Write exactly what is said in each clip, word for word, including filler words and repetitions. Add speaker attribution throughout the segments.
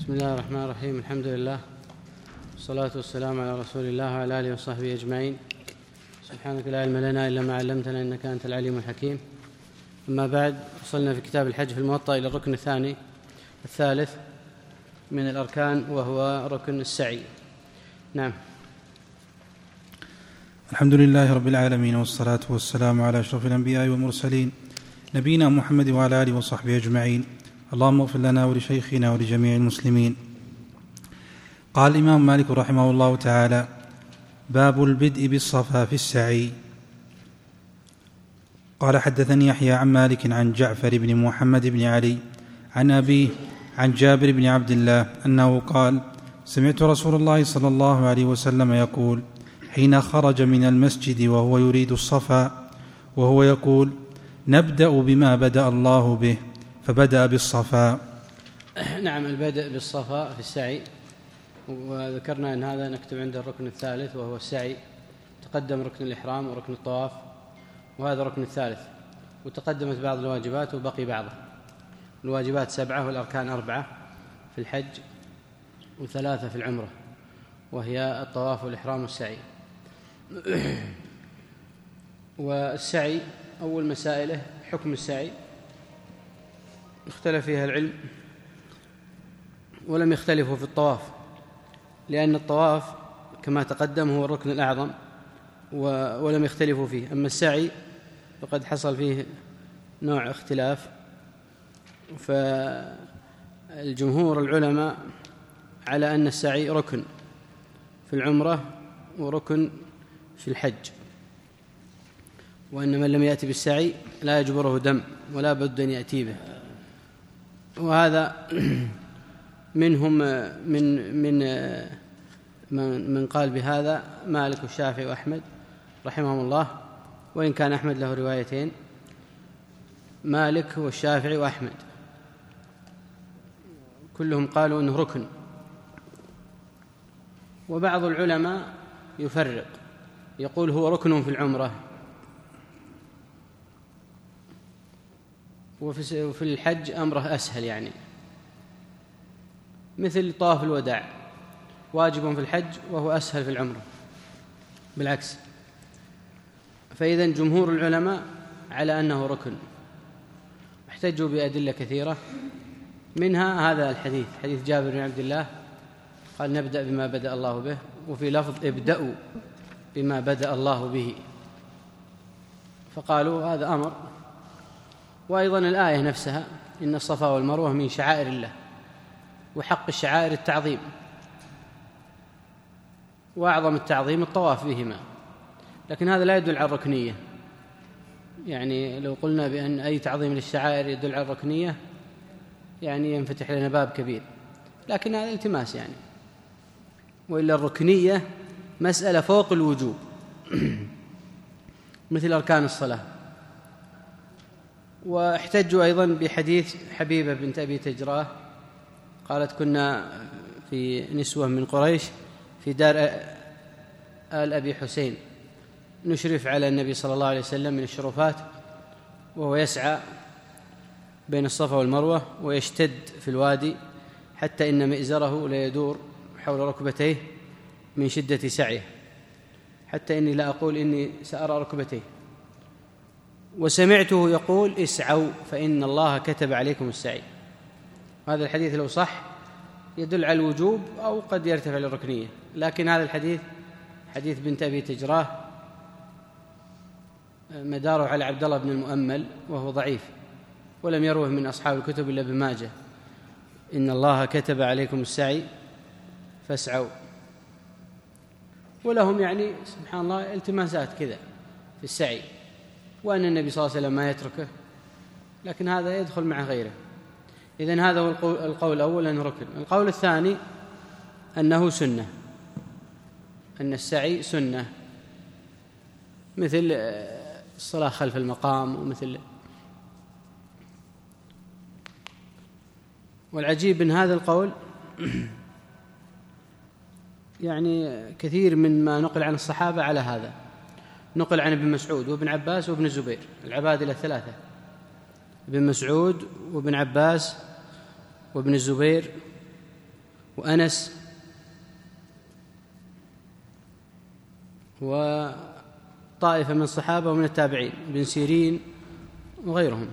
Speaker 1: بسم الله الرحمن الرحيم. الحمد لله والصلاة والسلام على رسول الله وعلى آله وصحبه أجمعين. سبحانك لا علم لنا إلا ما علمتنا إنك أنت العليم الحكيم. أما بعد، وصلنا في كتاب الحج في الموطأ إلى الركن الثاني الثالث من الأركان، وهو ركن السعي. نعم.
Speaker 2: الحمد لله رب العالمين، والصلاة والسلام على أشرف الأنبياء والمرسلين نبينا محمد وعلى آله وصحبه أجمعين. اللهم اغفر لنا ولشيخنا ولجميع المسلمين. قال الإمام مالك رحمه الله تعالى: باب البدء بالصفا في السعي. قال: حدثني يحيى عن مالك عن جعفر بن محمد بن علي عن أبيه عن جابر بن عبد الله أنه قال: سمعت رسول الله صلى الله عليه وسلم يقول حين خرج من المسجد وهو يريد الصفا وهو يقول: نبدأ بما بدأ الله به، فبدأ بالصفا.
Speaker 1: نعم، البدء بالصفا في السعي، وذكرنا أن هذا نكتب عند الركن الثالث وهو السعي. تقدم ركن الإحرام وركن الطواف، وهذا الركن الثالث، وتقدمت بعض الواجبات وبقي بعضها. الواجبات سبعة والأركان أربعة في الحج وثلاثة في العمرة، وهي الطواف والإحرام والسعي. والسعي أول مسائله حكم السعي، اختلف فيها العلم، ولم يختلفوا في الطواف، لأن الطواف كما تقدم هو الركن الأعظم ولم يختلفوا فيه. أما السعي فقد حصل فيه نوع اختلاف، فالجمهور العلماء على أن السعي ركن في العمرة وركن في الحج، وأن من لم يأتي بالسعي لا يجبره دم ولا بد أن يأتي به. وهذا منهم من من من قال بهذا مالك والشافعي وأحمد رحمهم الله، وإن كان أحمد له روايتين. مالك والشافعي وأحمد كلهم قالوا أنه ركن، وبعض العلماء يفرق يقول هو ركن في العمرة، وفي الحج أمره أسهل، يعني مثل طواف الوداع واجب في الحج وهو أسهل في العمرة بالعكس. فإذن جمهور العلماء على أنه ركن، احتجوا بأدلة كثيرة، منها هذا الحديث، حديث جابر بن عبد الله قال: نبدأ بما بدأ الله به، وفي لفظ: ابدأوا بما بدأ الله به، فقالوا هذا أمر. وأيضا الآية نفسها: إن الصفا والمروة من شعائر الله، وحق الشعائر التعظيم، وأعظم التعظيم الطواف بهما، لكن هذا لا يدل على الركنية. يعني لو قلنا بأن أي تعظيم للشعائر يدل على الركنية يعني ينفتح لنا باب كبير، لكن هذا التماس يعني، وإلا الركنية مسألة فوق الوجوب مثل أركان الصلاة. واحتجوا أيضا بحديث حبيبة بنت أبي تجراه قالت: كنا في نسوة من قريش في دار آل أبي حسين نشرف على النبي صلى الله عليه وسلم من الشرفات، وهو يسعى بين الصفا والمروة ويشتد في الوادي حتى إن مئزره لا يدور حول ركبتيه من شدة سعيه، حتى إني لا أقول إني سأرى ركبتيه، وسمعته يقول: اسعوا فإن الله كتب عليكم السعي. هذا الحديث لو صح يدل على الوجوب أو قد يرتفع للركنية، لكن هذا الحديث حديث بنت أبي تجراه مداره على عبد الله بن المؤمل، وهو ضعيف، ولم يروه من أصحاب الكتب إلا ابن ماجه: إن الله كتب عليكم السعي فاسعوا. ولهم يعني سبحان الله التماسات كذا في السعي، وأن النبي صلى الله عليه وسلم ما يتركه، لكن هذا يدخل مع غيره. إذن هذا هو القول الأول أنه ركن. القول الثاني أنه سنة، أن السعي سنة، مثل الصلاة خلف المقام ومثل. والعجيب من هذا القول يعني كثير من ما نقل عن الصحابة على هذا، نقل عن ابن مسعود وابن عباس وابن الزبير، العبادلة الثلاثة، ابن مسعود وابن عباس وابن الزبير وأنس وطائفة من الصحابة ومن التابعين، ابن سيرين وغيرهم.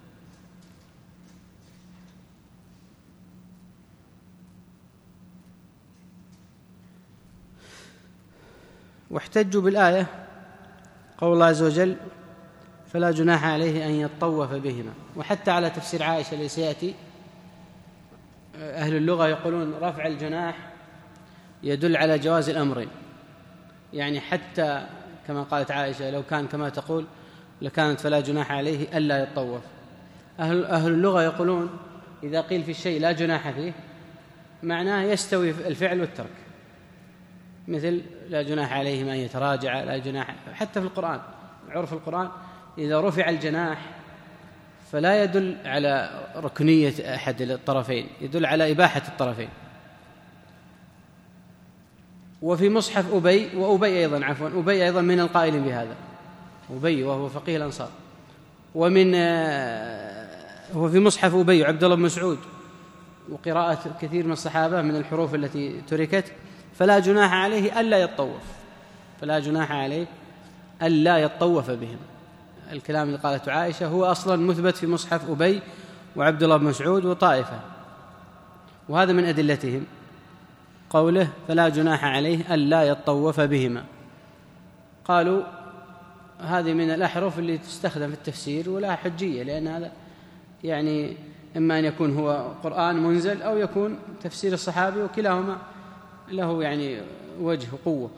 Speaker 1: واحتجوا بالآية قول الله عز وجل فلا جناح عليه أن يطوف بهما. وحتى على تفسير عائشة الذي سيأتي أهل اللغة يقولون رفع الجناح يدل على جواز الأمرين، يعني حتى كما قالت عائشة لو كان كما تقول لكانت فلا جناح عليه ألا يطوف. أهل, أهل اللغة يقولون إذا قيل في الشيء لا جناح فيه معناه يستوي الفعل والترك، مثل لا جناح عليهم أن يتراجع، لا جناح. حتى في القرآن عرف القرآن إذا رفع الجناح فلا يدل على ركنية أحد الطرفين، يدل على إباحة الطرفين. وفي مصحف أبي وأبي أيضا عفوا أبي أيضا من القائلين بهذا، أبي وهو فقيه الأنصار. ومن هو في مصحف أبي عبد الله بن مسعود وقراءة كثير من الصحابة من الحروف التي تركت فلا جناح عليه ألا يطوف، فلا جناح عليه ألا يطوف بهم. الكلام اللي قالته عائشة هو أصلا مثبت في مصحف أبي وعبد الله بن مسعود وطائفة، وهذا من أدلتهم قوله فلا جناح عليه ألا يطوف بهما. قالوا هذه من الأحرف اللي تستخدم في التفسير ولا حجية، لأن هذا يعني إما أن يكون هو قرآن منزل أو يكون تفسير الصحابي، وكلاهما له يعني وجه قوة.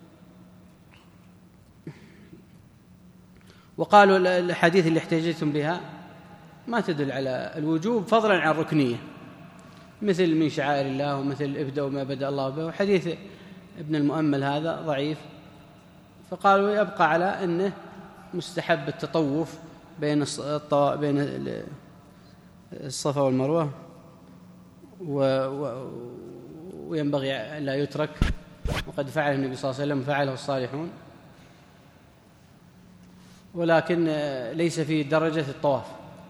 Speaker 1: وقالوا الحديث اللي احتجتم بها ما تدل على الوجوب فضلا عن الركنية، مثل من شعائر الله ومثل ابدأوا ما بدأ الله به، وحديث ابن المؤمل هذا ضعيف. فقالوا يبقى على أنه مستحب التطوف بين الص... بين الصفا والمروة، و... و... وينبغي لا يترك، وقد فعل النبي صلى الله عليه وسلم فعله الصالحون، ولكن ليس في درجة الطواف.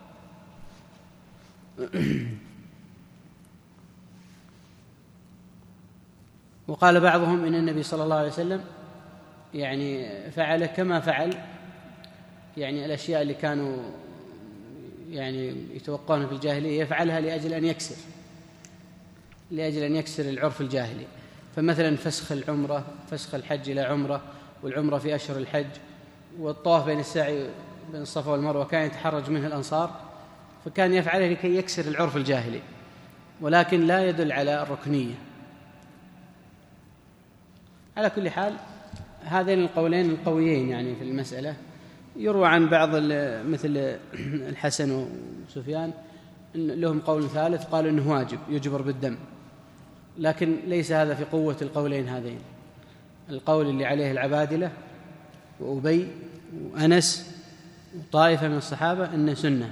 Speaker 1: وقال بعضهم إن النبي صلى الله عليه وسلم يعني فعل كما فعل يعني الأشياء اللي كانوا يعني يتوقعون في الجاهلية يفعلها لأجل أن يكسر لأجل أن يكسر العرف الجاهلي. فمثلا فسخ العمرة، فسخ الحج إلى عمرة، والعمرة في أشهر الحج، والطواف بين السعي بين الصفا والمروة كان يتحرج منه الأنصار، فكان يفعله لكي يكسر العرف الجاهلي، ولكن لا يدل على الركنية. على كل حال هذين القولين القويين يعني في المسألة. يروى عن بعض مثل الحسن وسفيان لهم قول ثالث، قالوا إنه واجب يجبر بالدم، لكن ليس هذا في قوة القولين هذين. القول اللي عليه العبادلة وأبي وأنس وطائفة من الصحابة إنه سنة،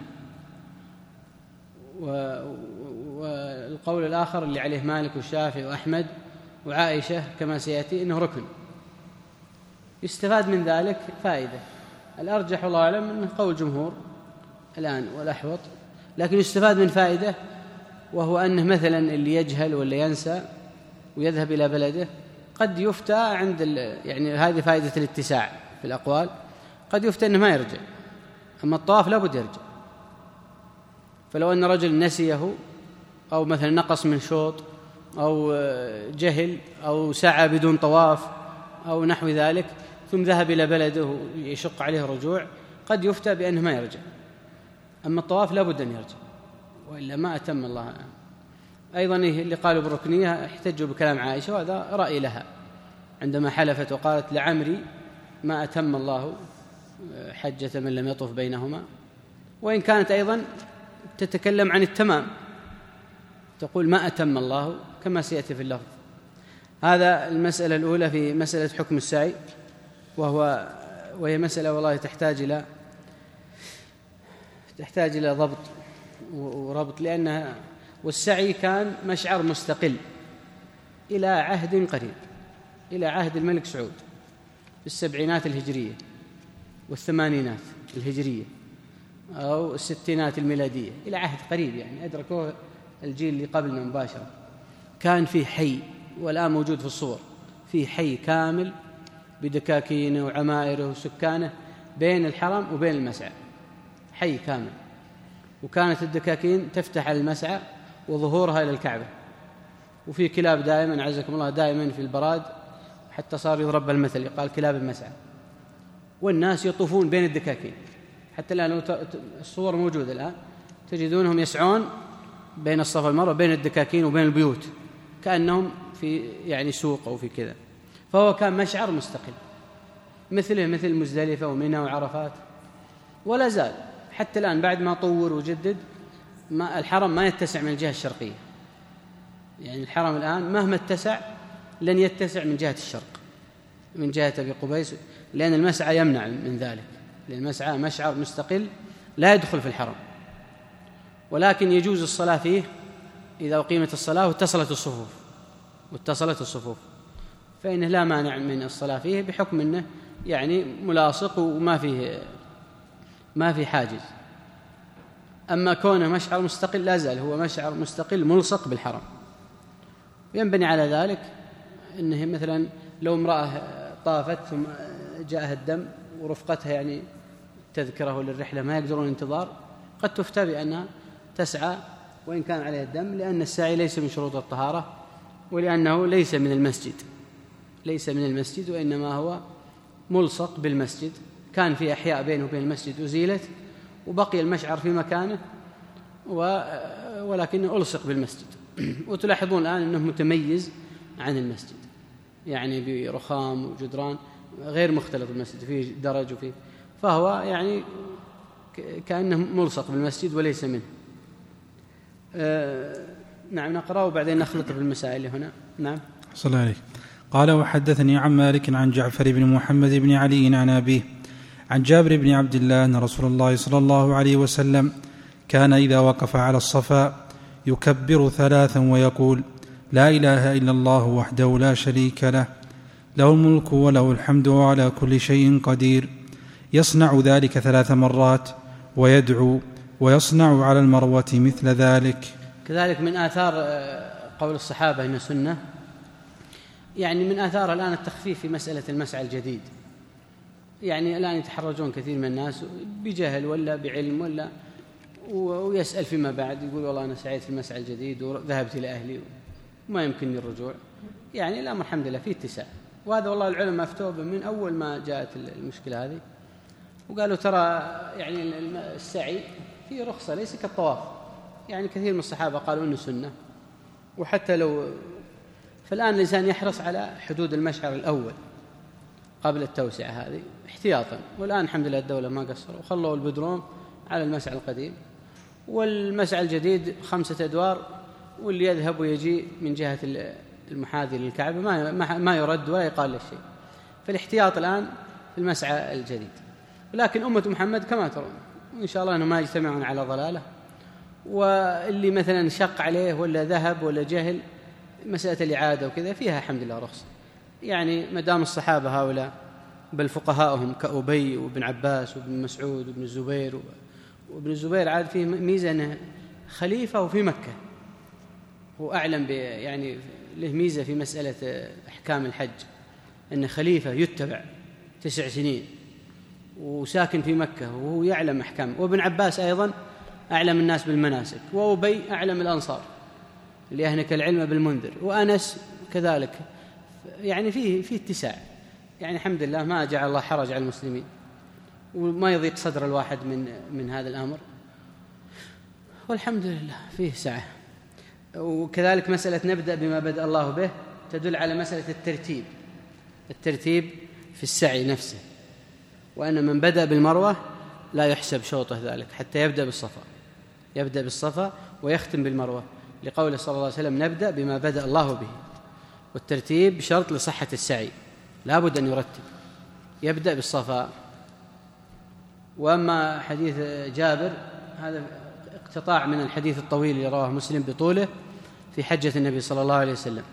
Speaker 1: والقول الآخر اللي عليه مالك والشافعي وأحمد وعائشة كما سيأتي إنه ركن. يستفاد من ذلك فائدة، الأرجح والله أعلم أنه قول جمهور الآن والأحوط، لكن يستفاد من فائدة، وهو أنه مثلا اللي يجهل ولا ينسى ويذهب إلى بلده قد يفتى عند يعني هذه فائدة الاتساع في الأقوال، قد يفتى أنه ما يرجع، أما الطواف لا بد يرجع. فلو أن رجل نسيه أو مثلا نقص من شوط أو جهل أو سعى بدون طواف أو نحو ذلك ثم ذهب إلى بلده يشق عليه الرجوع، قد يفتى بأنه ما يرجع. أما الطواف لا بد أن يرجع، وإلا ما أتم الله. أيضا اللي قالوا بالركنية احتجوا بكلام عائشة، وهذا رأي لها عندما حلفت وقالت لعمري ما أتم الله حجة من لم يطف بينهما، وإن كانت أيضا تتكلم عن التمام، تقول ما أتم الله كما سيأتي في اللفظ. هذا المسألة الأولى في مسألة حكم السعي، وهو وهي مسألة والله تحتاج إلى تحتاج إلى ضبط وربط، لأنها والسعي كان مشعر مستقل إلى عهد قريب، إلى عهد الملك سعود في السبعينات الهجرية والثمانينات الهجرية أو الستينات الميلادية، إلى عهد قريب يعني أدركوه الجيل اللي قبلنا مباشرة. كان فيه حي، والآن موجود في الصور، فيه حي كامل بدكاكينه وعمائره وسكانه بين الحرم وبين المسعى، حي كامل. وكانت الدكاكين تفتح على المسعى وظهورها إلى الكعبة، وفي كلاب دائما عزكم الله دائما في البراد، حتى صار يضرب المثل يقال كلاب المسعى، والناس يطوفون بين الدكاكين. حتى الآن الصور موجودة الآن تجدونهم يسعون بين الصفا والمروة بين الدكاكين وبين البيوت كأنهم في يعني سوق أو في كذا. فهو كان مشعر مستقل مثله مثل مزدلفة ومنى وعرفات، ولا زال حتى الآن بعد ما طور وجدد ما الحرم ما يتسع من الجهة الشرقية، يعني الحرم الآن مهما اتسع لن يتسع من جهة الشرق من جهة أبي قبيس، لأن المسعى يمنع من ذلك، لأن المسعى مشعر مستقل لا يدخل في الحرم، ولكن يجوز الصلاة فيه إذا أقيمت الصلاة واتصلت الصفوف واتصلت الصفوف فإنه لا مانع من الصلاة فيه، بحكم أنه يعني ملاصق وما فيه ما في حاجز. أما كونه مشعر مستقل لا زال هو مشعر مستقل ملصق بالحرم. ينبني على ذلك أنه مثلا لو امرأة طافت ثم جاءها الدم ورفقتها يعني تذكره للرحلة ما يقدرون انتظار، قد تفتى بأنها تسعى وإن كان عليها الدم، لأن السعي ليس من شروط الطهارة، ولأنه ليس من المسجد ليس من المسجد وإنما هو ملصق بالمسجد. كان في أحياء بينه وبين المسجد أزيلت وبقي المشعر في مكانه ولكنه ألصق بالمسجد. وتلاحظون الآن أنه متميز عن المسجد، يعني برخام وجدران غير مختلط بالمسجد، فيه درج وفيه، فهو يعني كأنه ملصق بالمسجد وليس منه. آه نعم نقرأ وبعدين نخلط بالمسائل هنا. نعم
Speaker 2: صلى الله عليه. قال وحدثني عن مالك عن جعفر بن محمد بن علي عن أبيه عن جابر بن عبد الله أن رسول الله صلى الله عليه وسلم كان إذا وقف على الصفا يكبر ثلاثا ويقول لا إله إلا الله وحده لا شريك له له الملك وله الحمد وعلى كل شيء قدير، يصنع ذلك ثلاث مرات ويدعو ويصنع على المروة مثل ذلك.
Speaker 1: كذلك من آثار قول الصحابة إن سنة، يعني من آثار الآن التخفيف في مسألة المسعى الجديد. يعني الآن يتحرجون كثير من الناس بجهل ولا بعلم ولا ويسأل فيما بعد يقول والله أنا سعيت في المسعى الجديد وذهبت إلى أهلي وما يمكنني الرجوع. يعني الأمر الحمد لله فيه اتساع، وهذا والله العلماء أفتوا به من أول ما جاءت المشكلة هذه، وقالوا ترى يعني السعي فيه رخصة ليس كالطواف. يعني كثير من الصحابة قالوا إنه سنة، وحتى لو فالآن الإنسان يحرص على حدود المشعر الأول قبل التوسعة هذه احتياطا. والآن الحمد لله الدولة ما قصروا وخلوا البدروم على المسعى القديم، والمسعى الجديد خمسة أدوار، واللي يذهب ويجي من جهة المحاذي للكعبة ما ما يرد ولا يقال له شيء. فالاحتياط الآن في المسعى الجديد. ولكن أمة محمد كما ترون إن شاء الله أنهم ما يجتمعون على ضلالة، واللي مثلا شق عليه ولا ذهب ولا جهل مسألة الإعادة وكذا فيها الحمد لله رخصة. يعني مدام الصحابة هؤلاء بل فقهاءهم كأبي وابن عباس وابن مسعود وابن الزبير، وابن الزبير عاد فيه ميزة أنه خليفة وفي مكة، وأعلم يعني له ميزة في مسألة أحكام الحج أنه خليفة يتبع تسع سنين وساكن في مكة وهو يعلم أحكام. وابن عباس أيضا أعلم الناس بالمناسك، وأبي أعلم الأنصار اللي أهنك العلم بالمنذر، وأنس كذلك. يعني فيه فيه اتساع، يعني الحمد لله ما جعل الله حرج على المسلمين، وما يضيق صدر الواحد من من هذا الأمر، والحمد لله فيه سعة. وكذلك مسألة نبدأ بما بدأ الله به تدل على مسألة الترتيب الترتيب في السعي نفسه، وأن من بدأ بالمروة لا يحسب شوطه ذلك حتى يبدأ بالصفا يبدأ بالصفا ويختم بالمروة، لقوله صلى الله عليه وسلم نبدأ بما بدأ الله به. والترتيب شرط لصحة السعي، لا بد أن يرتب، يبدأ بالصفا. وأما حديث جابر هذا اقتطاع من الحديث الطويل اللي رواه مسلم بطوله في حجة النبي صلى الله عليه وسلم.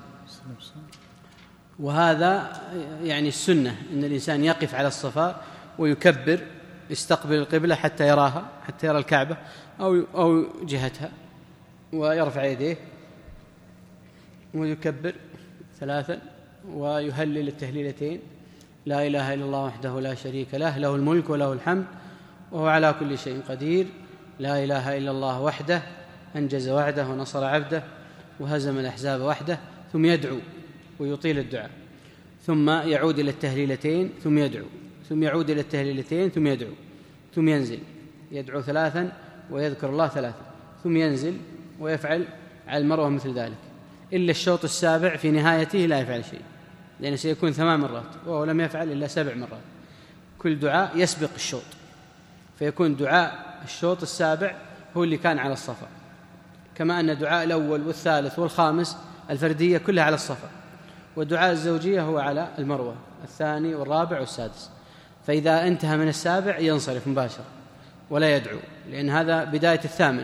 Speaker 1: وهذا يعني السنة أن الإنسان يقف على الصفا ويكبر يستقبل القبلة حتى يراها حتى يرى الكعبة أو أو جهتها، ويرفع يديه ويكبر ثلاثا ويهلل التهليلتين: لا إله إلا الله وحده لا شريك له، له الملك وله الحمد وهو على كل شيء قدير. لا إله إلا الله وحده أنجز وعده ونصر عبده وهزم الأحزاب وحده. ثم يدعو ويطيل الدعاء، ثم يعود إلى التهليلتين ثم يدعو، ثم يعود إلى التهليلتين ثم يدعو، ثم ينزل يدعو ثلاثا ويذكر الله ثلاثا، ثم ينزل ويفعل على المروة مثل ذلك، إلا الشوط السابع في نهايته لا يفعل شيء، لأنه سيكون ثمان مرات وهو لم يفعل إلا سبع مرات. كل دعاء يسبق الشوط، فيكون دعاء الشوط السابع هو اللي كان على الصفا، كما أن دعاء الأول والثالث والخامس الفردية كلها على الصفا، ودعاء الزوجية هو على المروة الثاني والرابع والسادس. فإذا انتهى من السابع ينصرف مباشرة ولا يدعو، لأن هذا بداية الثامن.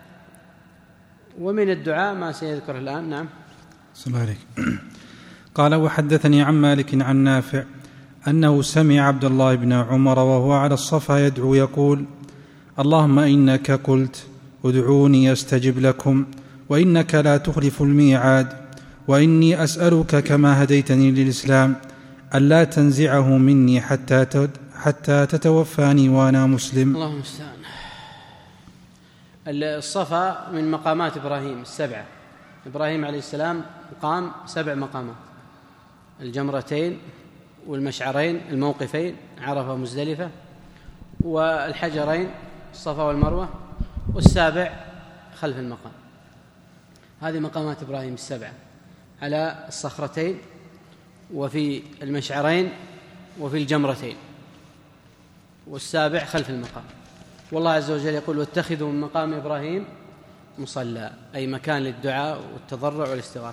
Speaker 1: ومن الدعاء ما سيذكر الآن. نعم.
Speaker 2: صلى الله عليك. قال: وحدثني عن مالك عن نافع أنه سمع عبد الله بن عمر وهو على الصفا يدعو يقول: اللهم إنك قلت ادعوني أستجب لكم وإنك لا تخلف الميعاد، وإني أسألك كما هديتني للإسلام ألا تنزعه مني حتى حتى تتوفاني وأنا مسلم.
Speaker 1: اللهم المستعان. الصفا من مقامات إبراهيم السبعة. إبراهيم عليه السلام قام سبع مقامات: الجمرتين والمشعرين الموقفين عرفة ومزدلفة، والحجرين الصفا والمروة، والسابع خلف المقام. هذه مقامات إبراهيم السبعة على الصخرتين وفي المشعرين وفي الجمرتين، والسابع خلف المقام. والله عز وجل يقول: واتخذوا من مقام إبراهيم مصلى، أي مكان للدعاء والتضرع والاستغاثة.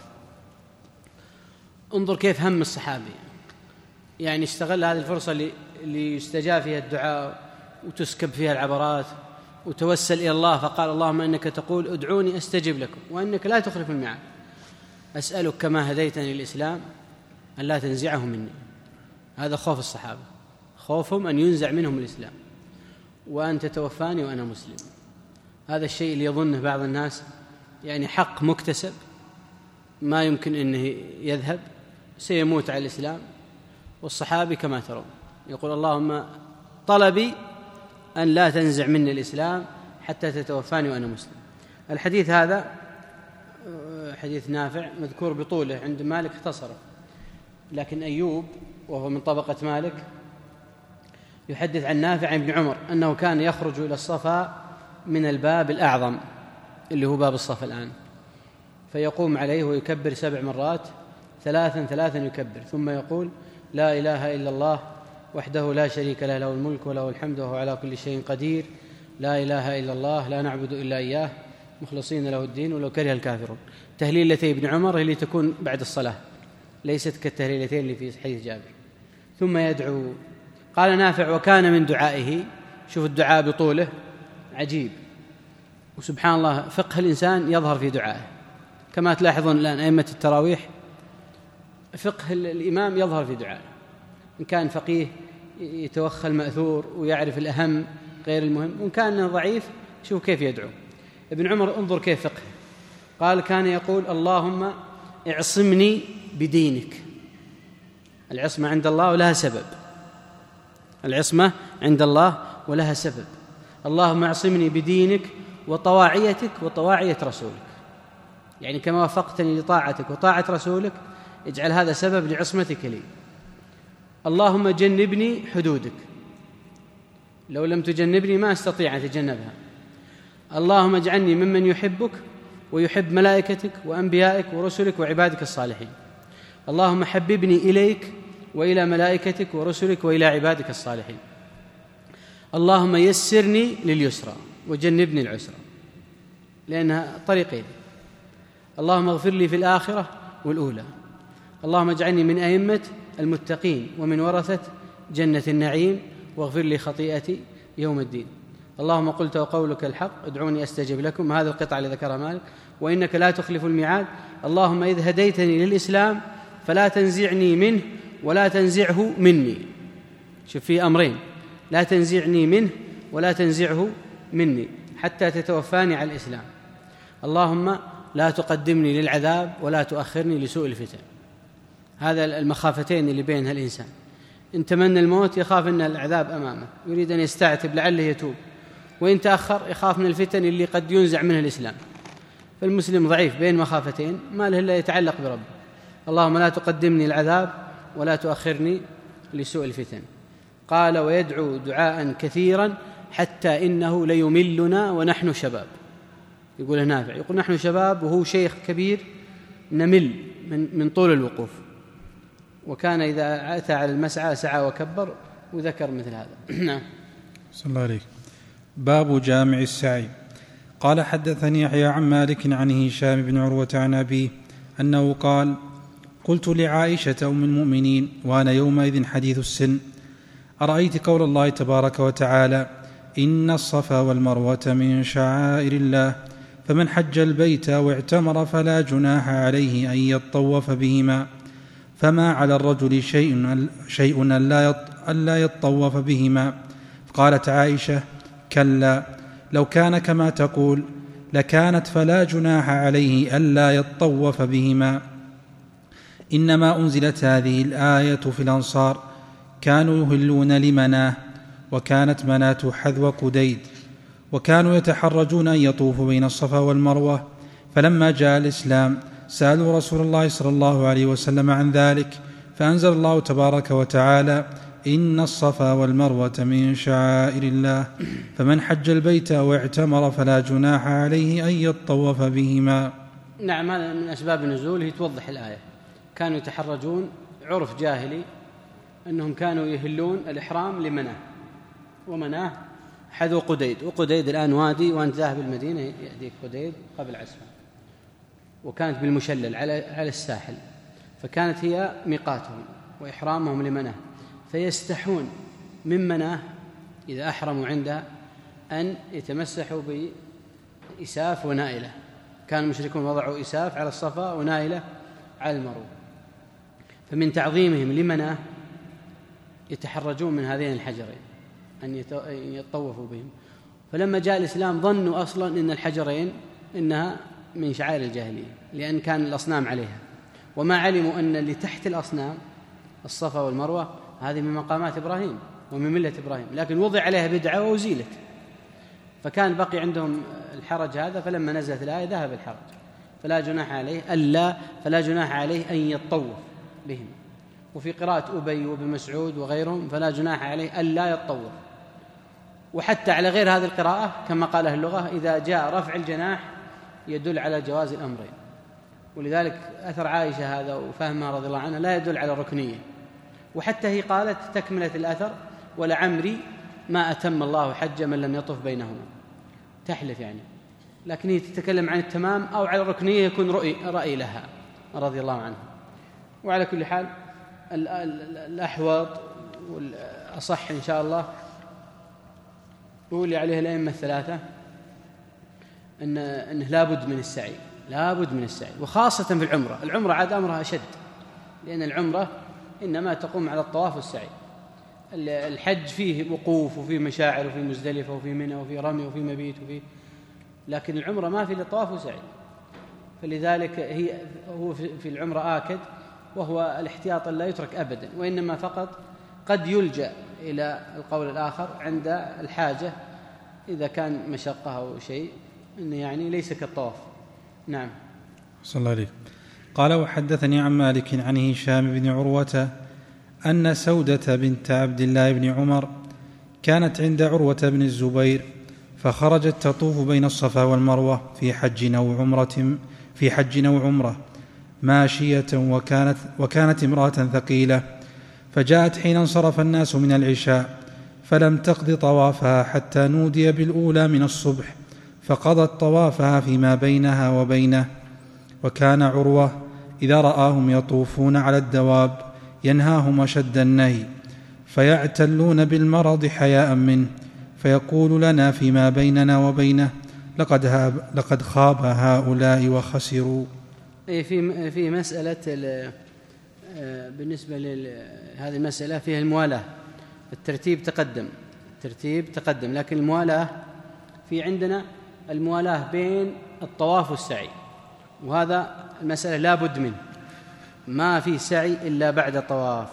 Speaker 1: انظر كيف هم الصحابي، يعني استغل هذه الفرصة اللي يستجاب فيها الدعاء وتسكب فيها العبرات، وتوسل إلى الله فقال: اللهم إنك تقول ادعوني أستجب لكم وإنك لا تخلف الميعاد، أسألك كما هديتني للإسلام أن لا تنزعه مني. هذا خوف الصحابة، خوفهم أن ينزع منهم الإسلام، وأن تتوفاني وأنا مسلم. هذا الشيء اللي يظنه بعض الناس يعني حق مكتسب ما يمكن أنه يذهب، سيموت على الإسلام. والصحابي كما ترون يقول: اللهم طلبي أن لا تنزع مني الإسلام حتى تتوفاني وأنا مسلم. الحديث هذا حديث نافع مذكور بطوله عند مالك اختصره، لكن أيوب وهو من طبقة مالك يحدث عن نافع عن ابن عمر أنه كان يخرج إلى الصفا من الباب الأعظم اللي هو باب الصفا الآن، فيقوم عليه ويكبر سبع مرات، ثلاثا ثلاثا يكبر، ثم يقول: لا إله إلا الله وحده لا شريك له، له الملك وله الحمد وهو على كل شيء قدير، لا إله إلا الله لا نعبد إلا إياه مخلصين له الدين ولو كره الكافرون. تهليلتي ابن عمر هي اللي تكون بعد الصلاة، ليست كالتهليلتين اللي في حديث جابر. ثم يدعو. قال نافع: وكان من دعائه، شوف الدعاء بطوله عجيب، وسبحان الله فقه الإنسان يظهر في دعائه، كما تلاحظون الآن أئمة التراويح فقه الإمام يظهر في دعائه، إن كان فقيه يتوخى المأثور ويعرف الأهم غير المهم، وإن كان ضعيف شوف كيف يدعو. ابن عمر انظر كيف فقه، قال: كان يقول: اللهم اعصمني بدينك. العصمة عند الله ولها سبب، العصمة عند الله ولها سبب. اللهم اعصمني بدينك وطواعيتك وطواعية رسولك، يعني كما وفقتني لطاعتك وطاعة رسولك اجعل هذا سبب لعصمتك لي. اللهم جنبني حدودك، لو لم تجنبني ما استطيع أن أتجنبها. اللهم اجعلني ممن يحبك ويحب ملائكتك وأنبيائك ورسلك وعبادك الصالحين. اللهم حببني إليك وإلى ملائكتك ورسلك وإلى عبادك الصالحين. اللهم يسرني لليسرى وجنبني العسرى، لأنها طريقين. اللهم اغفر لي في الآخرة والأولى. اللهم اجعلني من أئمة المتقين ومن ورثة جنة النعيم، واغفر لي خطيئتي يوم الدين. اللهم قلت وقولك الحق ادعوني أستجب لكم. هذا القطع اللي ذكرها مالك: وإنك لا تخلف الميعاد. اللهم إذ هديتني للإسلام فلا تنزعني منه ولا تنزعه مني. شوف فيه أمرين: لا تنزعني منه ولا تنزعه مني حتى تتوفاني على الإسلام. اللهم لا تقدمني للعذاب ولا تؤخرني لسوء الفتن. هذا المخافتين اللي بينها الإنسان. إن تمنى الموت يخاف أن العذاب أمامه، يريد أن يستعتب لعله يتوب، وإن تأخر يخاف من الفتن اللي قد ينزع منه الإسلام. فالمسلم ضعيف بين مخافتين ما له إلا يتعلق بربه. اللهم لا تقدمني العذاب ولا تؤخرني لسوء الفتن. قال ويدعو دعاء كثيرا حتى إنه ليملنا ونحن شباب. يقول نافع، يقول نحن شباب وهو شيخ كبير نمل من, من طول الوقوف، وكان إذا أتى على المسعى سعى وكبر، وذكر مثل هذا. نعم.
Speaker 2: صلى الله عليه. باب جامع السعي. قال حدثني يحيى عن مالك عن هشام بن عروة عن أبيه أنه قال قلت لعائشة أم المؤمنين وأنا يومئذ حديث السن أرأيت قول الله تبارك وتعالى إن الصفا والمروة من شعائر الله فمن حج البيت واعتمر فلا جناح عليه أن يطوف بهما فما على الرجل شيء, شيء ألا يطوف بهما. قالت عائشة كلا لو كان كما تقول لكانت فلا جناح عليه ألا يطوف بهما. إنما أنزلت هذه الآية في الأنصار كانوا يهلون لمناه وكانت مناة حذو قديد، وكانوا يتحرجون أن يطوفوا بين الصفا والمروة، فلما جاء الإسلام سألوا رسول الله صلى الله عليه وسلم عن ذلك، فأنزل الله تبارك وتعالى إن الصفا والمروة من شعائر الله فمن حج البيت واعتمر فلا جناح عليه أن يطوف بهما.
Speaker 1: نعم، هذا من أسباب النزول هي توضح الآية. كانوا يتحرجون، عرف جاهلي أنهم كانوا يهلون الإحرام لمناه، ومناه حذو قديد، وقديد الآن وادي، وأنت ذاهب المدينة يأتيك قديد قبل عسفان، وكانت بالمشلل على على الساحل، فكانت هي ميقاتهم وإحرامهم لمناه، فيستحون من مناه إذا أحرموا عندها أن يتمسحوا بإساف ونائلة. كان المشركون وضعوا إساف على الصفا ونائلة على المروة، فمن تعظيمهم لمناه يتحرجون من هذين الحجرين أن يطوفوا بهم. فلما جاء الإسلام ظنوا أصلا أن الحجرين إنها من شعائر الجاهلية، لأن كان الأصنام عليها، وما علموا أن اللي تحت الأصنام الصفا والمروة هذه من مقامات إبراهيم ومن ملة إبراهيم، لكن وضع عليها بدعة وأزيلت، فكان بقي عندهم الحرج هذا. فلما نزلت الآية ذهب الحرج، فلا جناح عليه ألا فلا جناح عليه أن يطوف بهم. وفي قراءة أبي وابن مسعود وغيرهم فلا جناح عليه ألا يطوف. وحتى على غير هذه القراءة كما قال أهل اللغة إذا جاء رفع الجناح يدل على جواز الأمرين، ولذلك أثر عائشة هذا وفهمها رضي الله عنها لا يدل على الركنية. وحتى هي قالت تكملة الأثر ولعمري ما أتم الله حج من لم يطف بينهما، تحلف يعني، لكن هي تتكلم عن التمام أو على الركنية يكون رأي, رأي لها رضي الله عنها. وعلى كل حال الأحوط والأصح إن شاء الله يقول عليه الأئمة الثلاثة إن أنه لابد من السعي، لابد من السعي، وخاصة في العمرة. العمرة عاد أمرها أشد، لأن العمرة إنما تقوم على الطواف والسعي. الحج فيه وقوف وفيه مشاعر وفيه مزدلفة وفيه منى وفيه رمي وفيه مبيت وفيه، لكن العمرة ما في لطواف وسعي. فلذلك هي هو في العمرة آكد، وهو الاحتياط لا يترك أبدا، وإنما فقط قد يلجأ إلى القول الآخر عند الحاجة إذا كان مشقة أو شيء، إنه يعني ليس كالطواف. نعم.
Speaker 2: صلى الله عليه. قال وحدثني عن مالك عن هشام بن عروة أن سودة بنت عبد الله بن عمر كانت عند عروة بن الزبير، فخرجت تطوف بين الصفا والمروة في حج أو عمرة في حج أو عمرة ماشية، وكانت, وكانت امرأة ثقيلة، فجاءت حين انصرف الناس من العشاء فلم تقض طوافها حتى نودي بالأولى من الصبح، فقضت طوافها فيما بينها وبينه. وكان عروة إذا رآهم يطوفون على الدواب ينهاهم أشد النهي، فيعتلون بالمرض حياء منه، فيقول لنا فيما بيننا وبينه لقد, هاب لقد خاب هؤلاء وخسروا.
Speaker 1: في في مسألة بالنسبة لهذه المسألة فيها الموالاة، الترتيب تقدم الترتيب تقدم لكن الموالاة في عندنا الموالاة بين الطواف والسعي، وهذا المسألة لا بد منه، ما في سعي إلا بعد الطواف.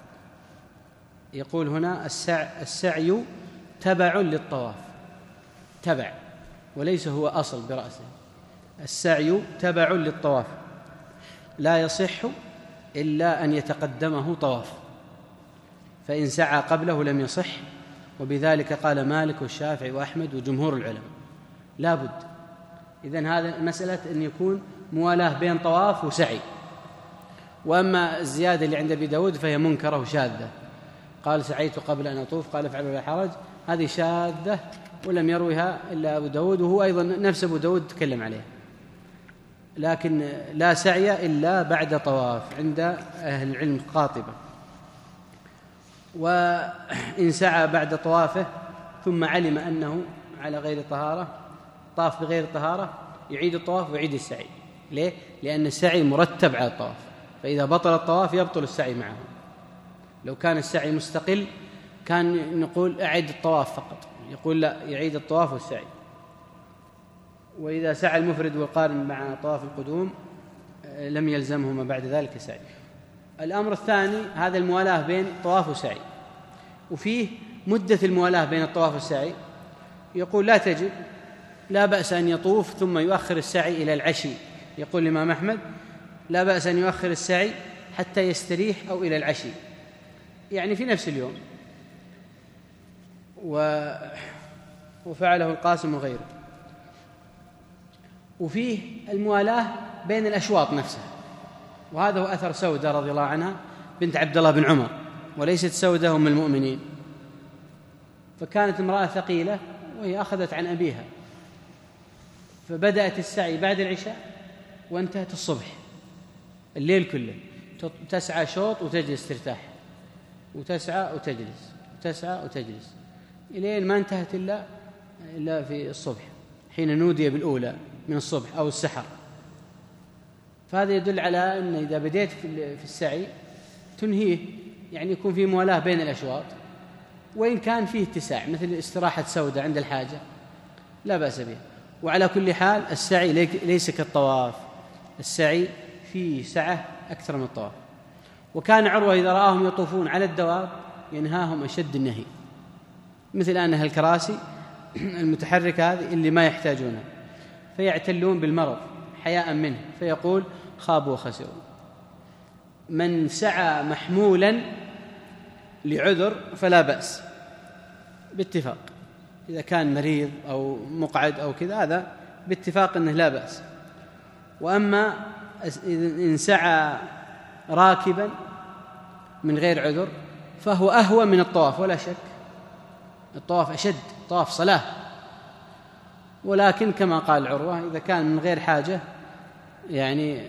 Speaker 1: يقول هنا السعي, السعي تبع للطواف، تبع وليس هو أصل برأسه. السعي تبع للطواف لا يصح إلا أن يتقدمه طواف، فإن سعى قبله لم يصح، وبذلك قال مالك والشافعي وأحمد وجمهور العلماء لا بد. إذن هذا مسألة أن يكون موالاة بين طواف وسعي. وأما الزيادة اللي عند أبي داود فهي منكرة وشاذة، قال سعيت قبل أن أطوف قال افعلوا ولا حرج، هذه شاذة ولم يروها إلا أبو داود، وهو أيضا نفس أبو داود تكلم عليه. لكن لا سعي إلا بعد طواف عند أهل العلم قاطبة. وإن سعى بعد طوافه ثم علم أنه على غير طهارة، طاف بغير طهارة، يعيد الطواف ويعيد السعي. ليه؟ لأن السعي مرتب على الطواف، فإذا بطل الطواف يبطل السعي معه. لو كان السعي مستقل كان نقول أعيد الطواف فقط، يقول لا، يعيد الطواف والسعي. وإذا سعى المفرد والقارن مع طواف القدوم لم يلزمهما بعد ذلك سعي. الأمر الثاني هذا الموالاة بين طواف وسعي، وفيه مدة الموالاة بين الطواف والسعي. يقول لا تجب، لا بأس أن يطوف ثم يؤخر السعي إلى العشي. يقول الإمام أحمد لا بأس أن يؤخر السعي حتى يستريح أو إلى العشي، يعني في نفس اليوم. و... وفعله القاسم وغيره. وفيه الموالاة بين الأشواط نفسها، وهذا هو أثر سودة رضي الله عنها بنت عبد الله بن عمر، وليست سودة أم المؤمنين. فكانت امرأة ثقيلة وهي أخذت عن أبيها، فبدأت السعي بعد العشاء وانتهت الصبح، الليل كله تسعى شوط وتجلس ترتاح، وتسعى وتجلس، وتسعى وتجلس، إلين ما انتهت إلا إلا في الصبح حين نودي بالأولى من الصبح أو السحر. فهذا يدل على أن إذا بديت في السعي تنهيه، يعني يكون في موالاة بين الأشواط، وإن كان فيه اتساع مثل استراحة سودة عند الحاجة لا بأس به. وعلى كل حال السعي ليس كالطواف، السعي فيه سعة أكثر من الطواف. وكان عروة إذا رآهم يطوفون على الدواب ينهاهم أشد النهي، مثل أنها الكراسي المتحركة هذه اللي ما يحتاجونها، فيعتلون بالمرض حياء منه، فيقول خابوا وخسروا. من سعى محمولا لعذر فلا بأس باتفاق، إذا كان مريض أو مقعد أو كذا هذا باتفاق أنه لا بأس. وأما إن سعى راكبا من غير عذر فهو أهوى من الطواف ولا شك، الطواف أشد، طواف صلاة. ولكن كما قال عروة إذا كان من غير حاجة يعني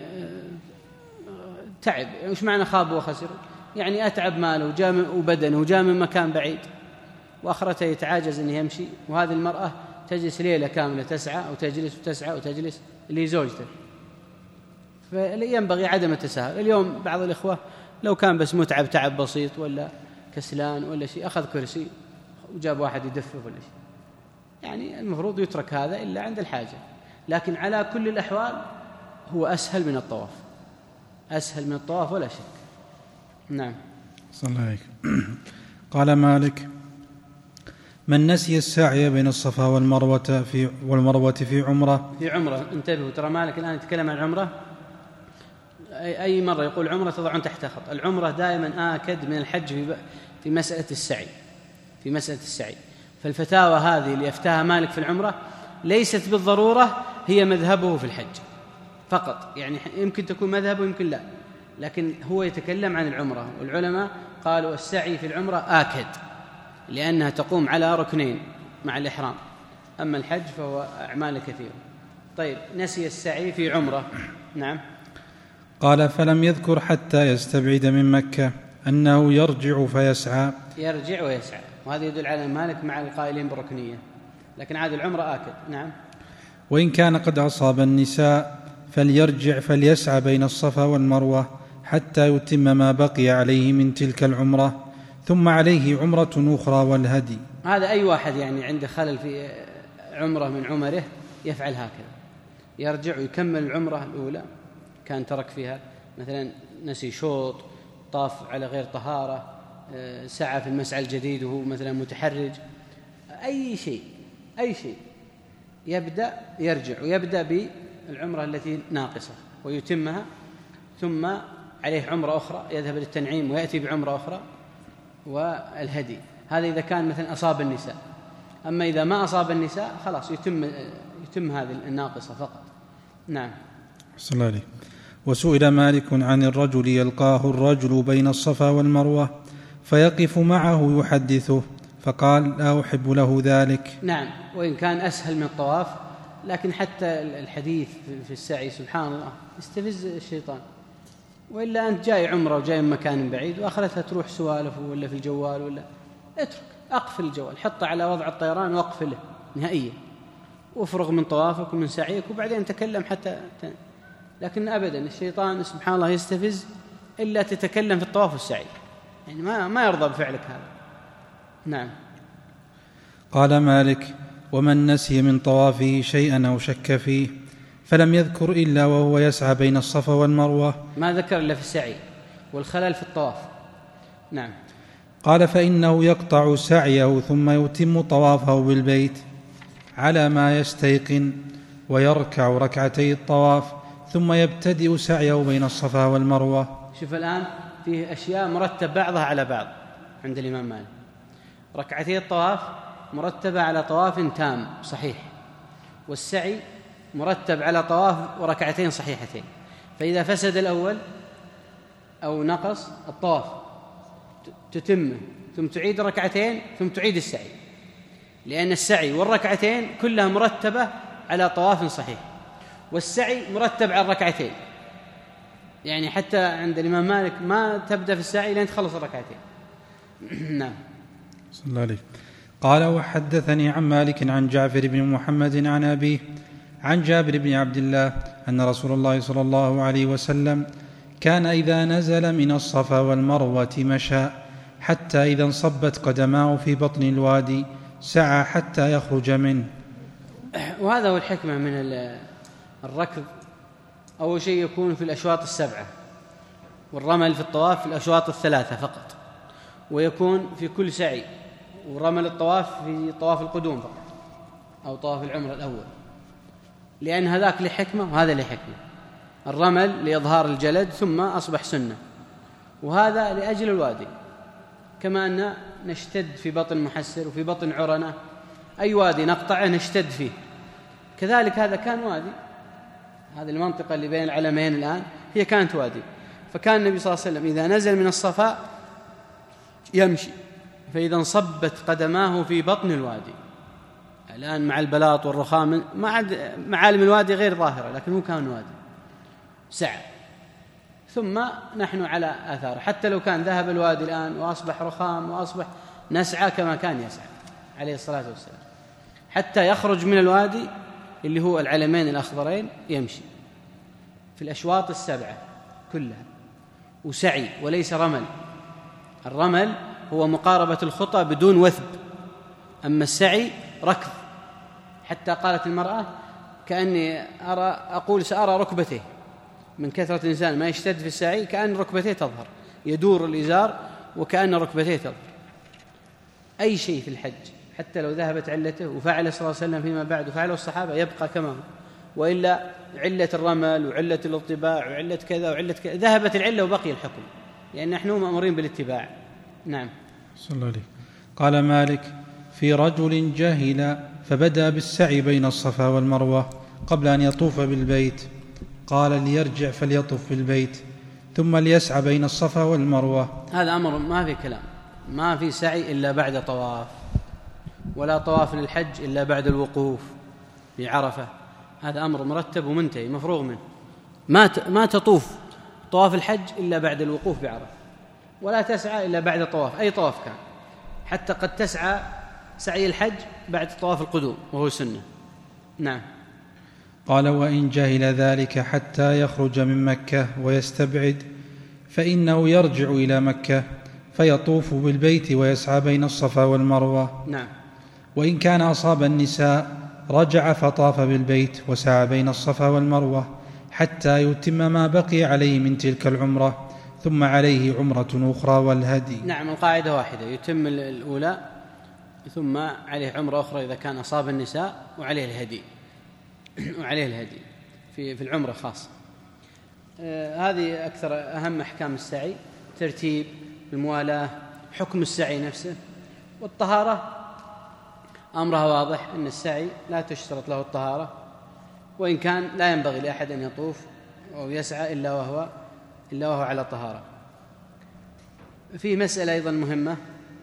Speaker 1: تعب. وش معنى خاب وخسر؟ يعني أتعب ماله وجاء وبدنه وجاء من مكان بعيد، وأخرته يتعاجز أن يمشي. وهذه المرأة تجلس ليلة كاملة تسعى وتجلس وتسعى وتجلس اللي زوجته، فينبغي عدم التساهل. اليوم بعض الإخوة لو كان بس متعب تعب بسيط ولا كسلان ولا شيء أخذ كرسي وجاب واحد يدفه ولا شيء، يعني المفروض يترك هذا إلا عند الحاجة. لكن على كل الأحوال هو أسهل من الطواف، أسهل من الطواف ولا شك. نعم.
Speaker 2: صلى الله عليه. قال مالك: من نسي السعي بين الصفا والمروة في والمروة في عمرة
Speaker 1: في عمرة انتبهوا، ترى مالك الآن يتكلم عن عمرة، أي مرة يقول عمرة تضعون تحت خط. العمرة دائما آكد من الحج في في مسألة السعي، في مسألة السعي. فالفتاوى هذه اللي أفتاها مالك في العمرة ليست بالضرورة هي مذهبه في الحج فقط، يعني يمكن تكون مذهبه يمكن لا، لكن هو يتكلم عن العمرة. والعلماء قالوا السعي في العمرة آكد لأنها تقوم على ركنين مع الإحرام، أما الحج فهو أعمال كثيرة. طيب، نسي السعي في عمرة. نعم.
Speaker 2: قال: فلم يذكر حتى يستبعد من مكة أنه يرجع فيسعى.
Speaker 1: يرجع ويسعى، وهذا يدل على مالك مع القائلين بالركنية، لكن عاد العمرة آكد. نعم.
Speaker 2: وإن كان قد أصاب النساء فليرجع فليسعى بين الصفا والمروة حتى يتم ما بقي عليه من تلك العمرة، ثم عليه عمرة أخرى والهدي.
Speaker 1: هذا أي واحد يعني عنده خلل في عمرة من عمره يفعل هكذا، يرجع ويكمل العمرة الأولى كان ترك فيها مثلا نسي شوط، طاف على غير طهارة، سعى في المسعى الجديد وهو مثلا متحرج، أي شيء أي شيء يبدأ يرجع ويبدأ بالعمرة التي ناقصة ويتمها، ثم عليه عمرة أخرى يذهب للتنعيم ويأتي بعمرة أخرى والهدي. هذا إذا كان مثلا أصاب النساء. أما إذا ما أصاب النساء خلاص يتم يتم هذه الناقصة فقط. نعم.
Speaker 2: صلى الله عليه. وسئل مالك عن الرجل يلقاه الرجل بين الصفا والمروة فيقف معه يحدثه، فقال لا أحب له ذلك.
Speaker 1: نعم، وإن كان أسهل من الطواف، لكن حتى الحديث في السعي سبحان الله يستفز الشيطان. وإلا أنت جاي عمره وجاي من مكان بعيد وأخذتها تروح سوالف ولا في الجوال، ولا اترك، أقفل الجوال، حطه على وضع الطيران وأقفله نهائيا، وافرغ من طوافك ومن سعيك وبعدين تكلم حتى ت... لكن أبدا الشيطان سبحان الله يستفز إلا تتكلم في الطواف والسعي، يعني ما ما يرضى بفعلك هذا. نعم.
Speaker 2: قال مالك: ومن نسي من طوافه شيئا أو شك فيه فلم يذكر إلا وهو يسعى بين الصفا والمروة،
Speaker 1: ما ذكر إلا في السعي والخلل في الطواف. نعم.
Speaker 2: قال: فإنه يقطع سعيه ثم يتم طوافه بالبيت على ما يستيقن ويركع ركعتي الطواف ثم يبتدئ سعيه بين الصفا والمروة.
Speaker 1: شوف الآن فيه أشياء مرتب بعضها على بعض عند الإمام مالك. ركعتي الطواف مرتبة على طواف تام صحيح، والسعي مرتب على طواف وركعتين صحيحتين. فإذا فسد الأول أو نقص الطواف تتمه ثم تعيد ركعتين ثم تعيد السعي، لأن السعي والركعتين كلها مرتبة على طواف صحيح، والسعي مرتب على الركعتين. يعني حتى عند الإمام مالك ما تبدأ في السعي لين تخلص الركعتين. نعم.
Speaker 2: صلى الله عليه. قال: وحدثني عن مالك عن جعفر بن محمد عن أبيه عن جابر بن عبد الله أن رسول الله صلى الله عليه وسلم كان إذا نزل من الصفا والمروة مشى حتى إذا انصبت قدماه في بطن الوادي سعى حتى يخرج منه.
Speaker 1: وهذا هو الحكمة من الركض. أول شيء يكون في الأشواط السبعة، والرمل في الطواف في الأشواط الثلاثة فقط، ويكون في كل سعي، ورمل الطواف في طواف القدوم فقط أو طواف العمرة الأول، لأن هذاك لحكمة وهذا لحكمة. الرمل لإظهار الجلد ثم أصبح سنة، وهذا لأجل الوادي، كما أن نشتد في بطن محسر وفي بطن عرنة، أي وادي نقطعه نشتد فيه، كذلك هذا كان وادي. هذه المنطقة اللي بين العلمين الآن هي كانت وادي، فكان النبي صلى الله عليه وسلم إذا نزل من الصفا يمشي، فإذا انصبت قدماه في بطن الوادي. الآن مع البلاط والرخام معالم الوادي غير ظاهرة، لكن هو كان وادي سعى، ثم نحن على آثاره. حتى لو كان ذهب الوادي الآن وأصبح رخام وأصبح نسعى كما كان يسعى عليه الصلاة والسلام، حتى يخرج من الوادي اللي هو العلمين الأخضرين يمشي في الأشواط السبعة كلها، وسعي وليس رمل. الرمل هو مقاربة الخطى بدون وثب، أما السعي ركض. حتى قالت المرأة: كأني أرى أقول سأرى ركبتيه، من كثرة الإنسان ما يشتد في السعي كأن ركبتيه تظهر، يدور الإزار وكأن ركبتيه تظهر. أي شيء في الحج حتى لو ذهبت علته، وفعل صلى الله عليه وسلم فيما بعد وفعله الصحابة، يبقى كما هو. وإلا علة الرمل وعلة الاطباع وعلة كذا وعلة كذا ذهبت العلة وبقي الحكم، لأن نحن مأمورين بالاتباع. نعم.
Speaker 2: صلى الله عليه. قال مالك: في رجل جهل فبدأ بالسعي بين الصفا والمروة قبل أن يطوف بالبيت، قال ليرجع فليطوف بالبيت ثم ليسعى بين الصفا والمروة.
Speaker 1: هذا أمر ما في كلام، ما في سعي إلا بعد طواف، ولا طواف للحج إلا بعد الوقوف بعرفة. هذا أمر مرتب ومنتهي مفروغ منه. ما ما تطوف طواف الحج إلا بعد الوقوف بعرفة، ولا تسعى إلا بعد طواف أي طواف كان، حتى قد تسعى سعي الحج بعد طواف القدوم وهو سنة. نعم.
Speaker 2: قال: وإن جهل ذلك حتى يخرج من مكة ويستبعد فإنه يرجع إلى مكة فيطوف بالبيت ويسعى بين الصفا والمروة.
Speaker 1: نعم.
Speaker 2: وإن كان أصاب النساء رجع فطاف بالبيت وسعى بين الصفا والمروة حتى يتم ما بقي عليه من تلك العمرة، ثم عليه عمرة أخرى والهدي.
Speaker 1: نعم، القاعدة واحدة، يتم الأولى ثم عليه عمرة أخرى إذا كان أصاب النساء، وعليه الهدي وعليه الهدي في في العمرة خاصة. آه هذه أكثر أهم أحكام السعي: ترتيب، الموالاة، حكم السعي نفسه. والطهارة أمرها واضح، أن السعي لا تشترط له الطهارة، وإن كان لا ينبغي لأحد أن يطوف أو يسعى إلا وهو إلا وهو على طهارة. في مسألة أيضا مهمة: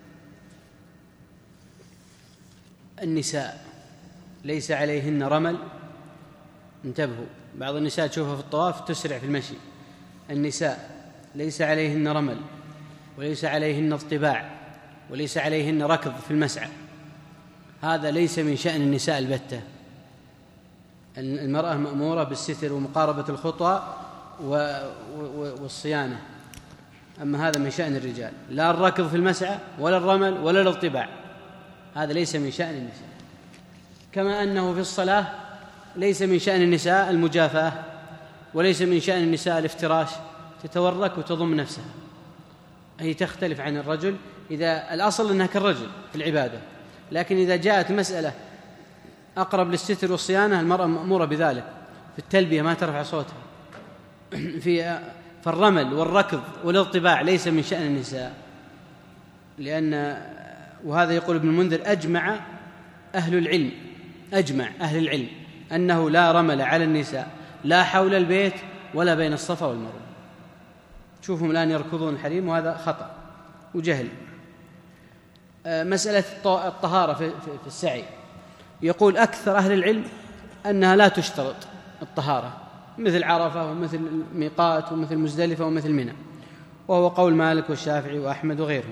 Speaker 1: النساء ليس عليهن رمل. انتبهوا، بعض النساء تشوفها في الطواف تسرع في المشي. النساء ليس عليهن رمل، وليس عليهن اضطباع، وليس عليهن ركض في المسعى. هذا ليس من شأن النساء البتة. المرأة مأمورة بالستر ومقاربة الخطى والصيانة، أما هذا من شأن الرجال، لا الركض في المسعى ولا الرمل ولا الاضطباع، هذا ليس من شأن النساء. كما أنه في الصلاة ليس من شأن النساء المجافاة، وليس من شأن النساء الافتراش، تتورك وتضم نفسها، هي تختلف عن الرجل. إذا الأصل أنها كالرجل في العبادة، لكن إذا جاءت مسألة أقرب للستر والصيانة المرأة مأمورة بذلك. في التلبية ما ترفع صوتها، في فالرمل والركض والاضطباع ليس من شأن النساء. لأن وهذا يقول ابن المنذر: أجمع أهل العلم أجمع أهل العلم أنه لا رمل على النساء لا حول البيت ولا بين الصفا والمروة. تشوفهم الآن يركضون الحريم، وهذا خطأ وجهل. مسألة الطهارة في السعي، يقول أكثر أهل العلم أنها لا تشترط الطهارة، مثل عرفة ومثل ميقات ومثل مزدلفة ومثل منى، وهو قول مالك والشافعي وأحمد وغيرهم.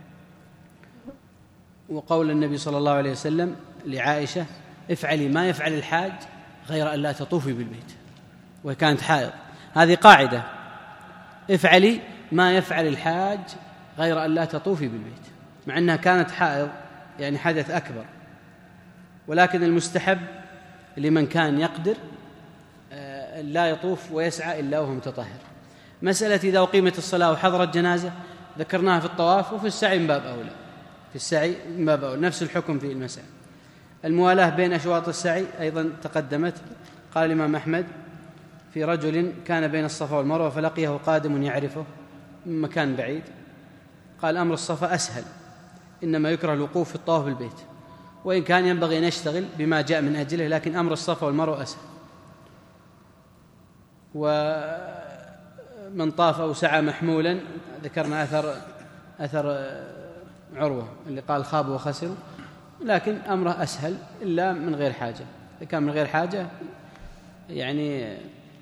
Speaker 1: وقول النبي صلى الله عليه وسلم لعائشة: افعلي ما يفعل الحاج غير أن لا تطوفي بالبيت، وكانت حائض. هذه قاعدة: افعلي ما يفعل الحاج غير أن لا تطوفي بالبيت، مع أنها كانت حائض، يعني حدث أكبر. ولكن المستحب لمن كان يقدر لا يطوف ويسعى إلا وهو متطهر. مسألة إذا أقيمت الصلاة وحضرت جنازة ذكرناها في الطواف، وفي السعي من باب أولى، في السعي من باب أولى، نفس الحكم في المسعى. الموالاة بين أشواط السعي أيضا تقدمت. قال الإمام أحمد في رجل كان بين الصفا والمروة فلقيه قادم يعرفه من مكان بعيد، قال: أمر الصفا أسهل، إنما يكره الوقوف في الطواف بالبيت، وإن كان ينبغي أن يشتغل بما جاء من أجله، لكن أمر الصفا والمروة أسهل. ومن طاف أو سعى محمولا، ذكرنا أثر أثر عروة اللي قال: خابوا وخسروا، لكن أمره أسهل إلا من غير حاجة. إذا كان من غير حاجة، يعني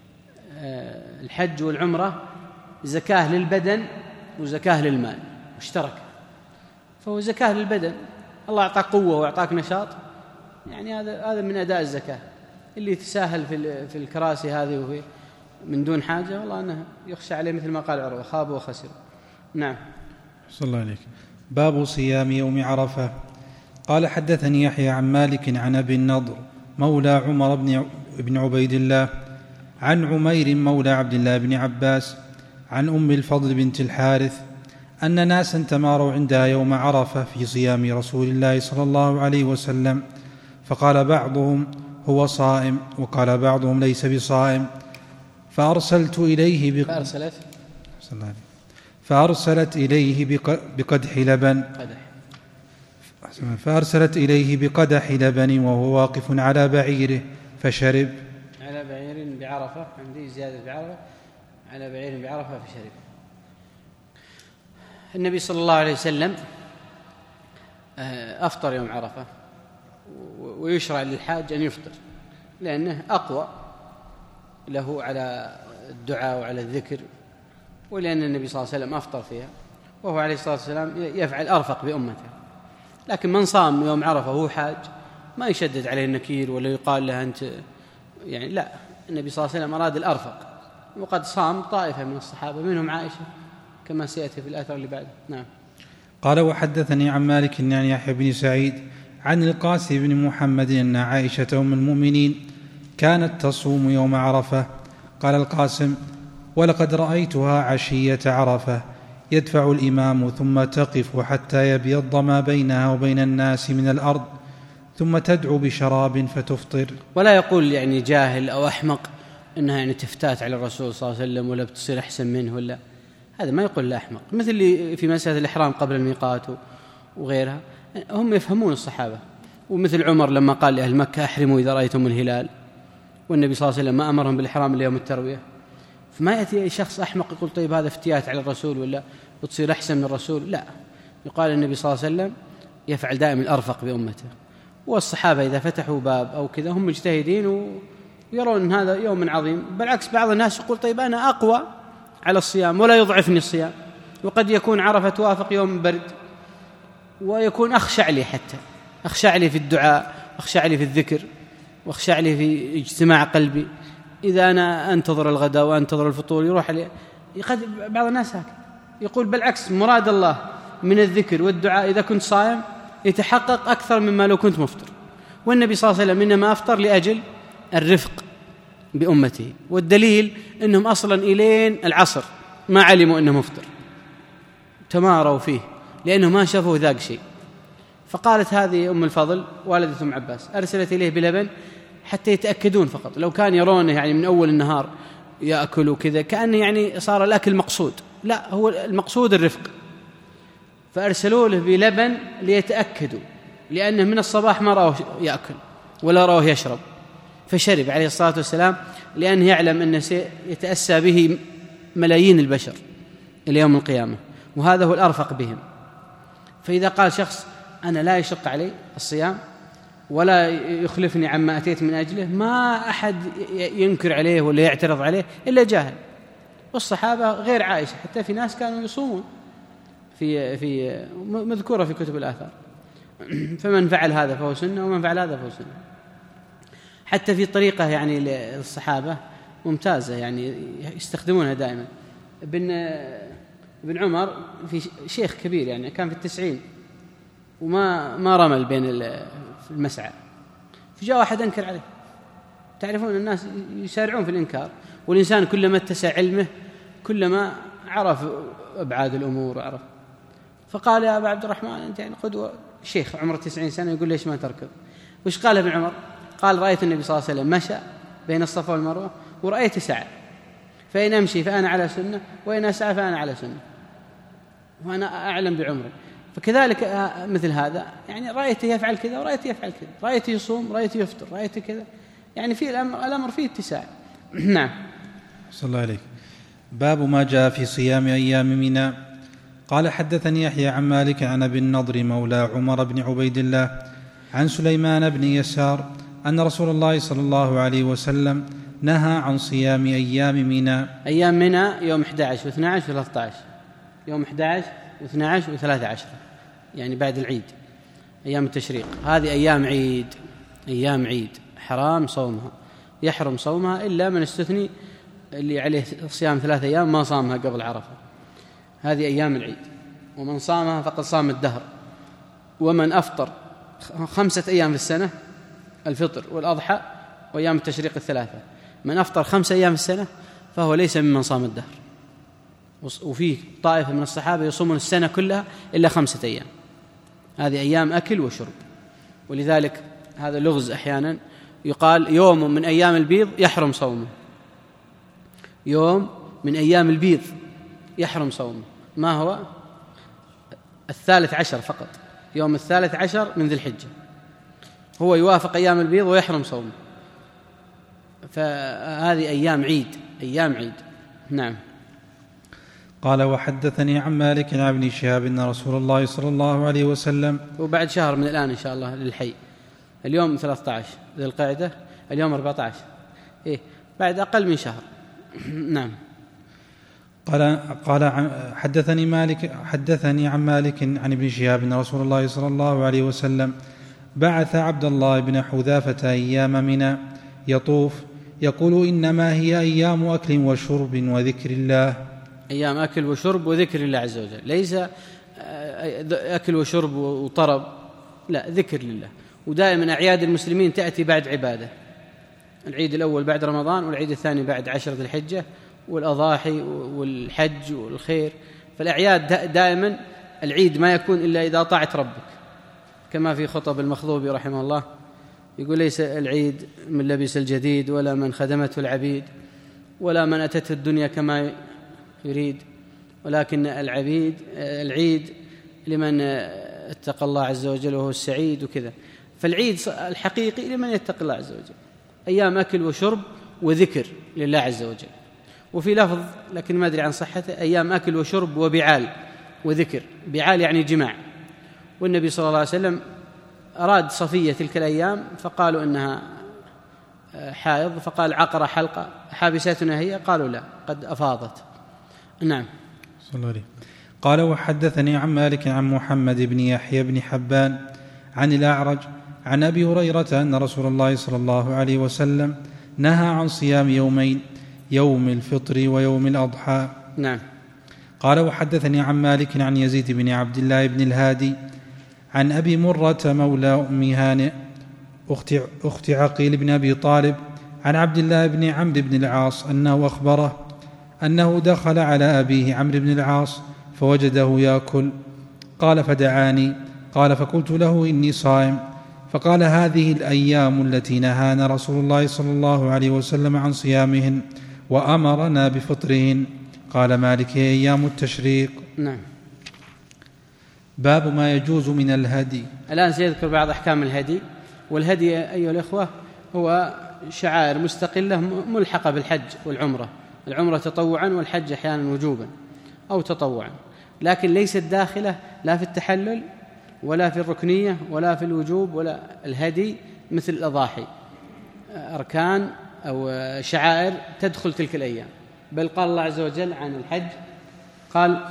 Speaker 1: الحج والعمرة زكاة للبدن وزكاة للمال مشتركة، فهو زكاة للبدن، الله أعطاك قوة وأعطاك نشاط، يعني هذا هذا من أداء الزكاة. اللي يتساهل في في الكراسي هذه وفي من دون حاجة، والله أنه يخشى عليه مثل ما قال عروة: خابوا وخسروا. نعم.
Speaker 2: صلى الله عليك. باب صيام يوم عرفة. قال: حدثني يحيى عن مالك عن أبي النضر مولى عمر بن عبيد الله عن عمير مولى عبد الله بن عباس عن أم الفضل بنت الحارث أن ناسا تماروا عندها يوم عرفة في صيام رسول الله صلى الله عليه وسلم، فقال بعضهم: هو صائم، وقال بعضهم: ليس بصائم. فأرسلت إليه بق...
Speaker 1: فأرسلت
Speaker 2: فأرسلت إليه بق... بقدح لبن فأرسلت إليه بقدح لبن وهو واقف على بعيره فشرب.
Speaker 1: على بعير بعرفة، عندي زيادة بعرفة، على بعير بعرفة فشرب. النبي صلى الله عليه وسلم أفطر يوم عرفة، ويشرع للحاج أن يفطر لأنه أقوى له على الدعاء وعلى الذكر، ولأن النبي صلى الله عليه وسلم أفطر فيها، وهو عليه الصلاة والسلام يفعل أرفق بأمته. لكن من صام يوم عرفة وهو حاج ما يشدد عليه النكير ولا يقال له أنت، يعني لا، النبي صلى الله عليه وسلم أراد الأرفق، وقد صام طائفة من الصحابة منهم عائشة كما سيأتي في الآثر اللي بعده. نعم.
Speaker 2: قال: وحدثني عن مالك عن يحيى بن سعيد عن القاسم بن محمد أن عائشة أم المؤمنين كانت تصوم يوم عرفة. قال القاسم: ولقد رأيتها عشية عرفة يدفع الإمام ثم تقف حتى يبيض ما بينها وبين الناس من الأرض ثم تدعو بشراب فتفطر.
Speaker 1: ولا يقول يعني جاهل أو أحمق إنها يعني تفتات على الرسول صلى الله عليه وسلم ولا بتصير أحسن منه، ولا هذا ما يقول لا أحمق. مثل اللي في مسألة الإحرام قبل الميقات وغيرها، هم يفهمون الصحابة. ومثل عمر لما قال لأهل مكة: أحرموا إذا رأيتم الهلال، والنبي صلى الله عليه وسلم ما أمرهم بالإحرام إلا يوم التروية. فما يأتي شخص أحمق يقول طيب هذا افتيات على الرسول ولا بتصير أحسن من الرسول. لا، يقال النبي صلى الله عليه وسلم يفعل دائما الأرفق بأمته، والصحابة إذا فتحوا باب أو كذا هم مجتهدين ويرون أن هذا يوم عظيم. بالعكس بعض الناس يقول طيب أنا أقوى على الصيام ولا يضعفني الصيام، وقد يكون عرفة توافق يوم برد ويكون أخشع لي، حتى أخشع لي في الدعاء، أخشع لي في الذكر، وأخشع لي في اجتماع قلبي. إذا أنا أنتظر الغداء وأنتظر الفطور يروح لي. قد بعض الناس هكذا يقول بالعكس مراد الله من الذكر والدعاء إذا كنت صائم يتحقق أكثر مما لو كنت مفطر. والنبي صلى الله عليه وسلم إنما أفطر لأجل الرفق بأمته، والدليل أنهم أصلا إلين العصر ما علموا أنه مفطر، تماروا فيه لأنه ما شافوا ذاق شيء. فقالت هذه أم الفضل والدة أم عباس أرسلت إليه بلبن حتى يتأكدون فقط. لو كان يرونه يعني من أول النهار يأكل كذا كأنه يعني صار الأكل مقصود، لا، هو المقصود الرفق. فأرسلوا له بلبن ليتأكدوا، لأنه من الصباح ما رأوه يأكل ولا رأوه يشرب، فشرب عليه الصلاة والسلام لأنه يعلم أنه سيتأسى به ملايين البشر إلى يوم القيامة، وهذا هو الأرفق بهم. فإذا قال شخص أنا لا يشق علي الصيام ولا يخلفني عما أتيت من أجله، ما أحد ينكر عليه ولا يعترض عليه إلا جاهل. والصحابة غير عائشة حتى في ناس كانوا يصومون في في مذكورة في كتب الآثار. فمن فعل هذا فهو سنة ومن فعل هذا فهو سنة. حتى في طريقة يعني للصحابة ممتازة يعني يستخدمونها دائما. ابن ابن عمر في شيخ كبير يعني كان في التسعين وما ما رمل بين المسعى، فجاء واحد أنكر عليه. تعرفون الناس يسارعون في الإنكار، والإنسان كلما اتسع علمه كلما عرف أبعاد الأمور وعرف. فقال يا أبا عبد الرحمن أنت يعني قدوة، شيخ عمره تسعين سنة يقول ليش ما تركض؟ وش قال ابن عمر؟ قال رأيت النبي صلى الله عليه وسلم مشى بين الصفا والمروة ورأيت سعى، فإن أمشي فأنا على سنة وإن أسعى فأنا على سنة، وأنا أعلم بعمري. فكذلك مثل هذا يعني رأيته يفعل كذا ورأيته يفعل كذا، رأيته يصوم رأيته يفطر رأيته كذا، يعني في الأمر, الأمر فيه اتساع. نعم.
Speaker 2: صلى الله عليك. باب ما جاء في صيام أيام منى. قال حدثني يحيى عن مالك عن أبي النضر مولى عمر بن عبيد الله عن سليمان بن يسار أن رسول الله صلى الله عليه وسلم نهى عن صيام أيام منى.
Speaker 1: أيام منى يوم أحد عشر واثنى عشر وثلاثة عشر، يوم أحد عشر واثنى عشر وثلاثة عشر، يعني بعد العيد، أيام التشريق. هذه أيام عيد، أيام عيد حرام صومها، يحرم صومها إلا من استثني اللي عليه صيام ثلاثة أيام ما صامها قبل عرفة. هذه أيام العيد، ومن صامها فقد صام الدهر. ومن أفطر خمسة أيام في السنة، الفطر والأضحى وأيام التشريق الثلاثة، من أفطر خمسة أيام في السنة فهو ليس ممن صام الدهر. وفيه طائفة من الصحابة يصومون السنة كلها إلا خمسة أيام، هذه أيام أكل وشرب. ولذلك هذا لغز أحيانا يقال يوم من أيام البيض يحرم صومه، يوم من أيام البيض يحرم صومه. ما هو؟ الثالث عشر فقط، يوم الثالث عشر من ذي الحجة هو يوافق أيام البيض ويحرم صومه. فهذه أيام عيد، أيام عيد. نعم.
Speaker 2: قال وحدثني عن مالك عن ابن شهاب أن رسول الله صلى الله عليه وسلم،
Speaker 1: وبعد شهر من الآن إن شاء الله للحي، اليوم ثلاثة عشر ذي القعدة، اليوم أربعة عشر، إيه بعد أقل من شهر. نعم.
Speaker 2: قال قال حدثني مالك حدثني عن مالك عن ابن شهاب أن رسول الله صلى الله عليه وسلم بعث عبد الله بن حذافة أيام منى يطوف يقول إنما هي أيام أكل وشرب وذكر الله.
Speaker 1: أيام أكل وشرب وذكر الله عز وجل، ليس أكل وشرب وطرب، لا، ذكر لله. ودائما أعياد المسلمين تأتي بعد عبادة، العيد الأول بعد رمضان، والعيد الثاني بعد عشر ذي الحجة، والأضاحي والحج والخير. فالأعياد دائما العيد ما يكون إلا إذا طاعت ربك، كما في خطب المخضوبي رحمه الله يقول: ليس العيد من لبس الجديد، ولا من خدمته العبيد، ولا من أتته الدنيا كما يريد، ولكن العبيد العيد لمن اتقى الله عز وجل وهو السعيد وكذا. فالعيد الحقيقي لمن يتقي الله عز وجل، أيام أكل وشرب وذكر لله عز وجل. وفي لفظ لكن ما أدري عن صحته: أيام أكل وشرب وبعال وذكر. بعال يعني جماع، والنبي صلى الله عليه وسلم أراد صفية تلك الأيام فقالوا إنها حائض، فقال: عقر حلقة حابستنا هي؟ قالوا: لا، قد أفاضت. نعم.
Speaker 2: صلى الله عليه. قال: وحدثني عن مالك عن محمد بن يحيى بن حبان عن الأعرج عن أبي هريرة أن رسول الله صلى الله عليه وسلم نهى عن صيام يومين، يوم الفطر ويوم الأضحى.
Speaker 1: نعم.
Speaker 2: قال: وحدثني عن مالك عن يزيد بن عبد الله بن الهادي عن أبي مرة مولى أم هانئ أخت, أخت عقيل بن أبي طالب عن عبد الله بن عمرو بن العاص أنه أخبره أنه دخل على أبيه عمرو بن العاص فوجده يأكل. قال: فدعاني. قال: فقلت له: إني صائم. فقال: هذه الأيام التي نهانا رسول الله صلى الله عليه وسلم عن صيامهن وأمرنا بفطرهن. قال مالك: هي أيام التشريق.
Speaker 1: نعم.
Speaker 2: باب ما يجوز من الهدي.
Speaker 1: الآن سيذكر بعض أحكام الهدي. والهدي أيها الإخوة هو شعائر مستقلة ملحقة بالحج والعمرة، العمرة تطوعا والحج أحيانا وجوبا أو تطوعا، لكن ليست داخلة لا في التحلل ولا في الركنية ولا في الوجوب ولا الهدي مثل الأضاحي، أركان أو شعائر تدخل تلك الأيام. بل قال الله عز وجل عن الحج، قال: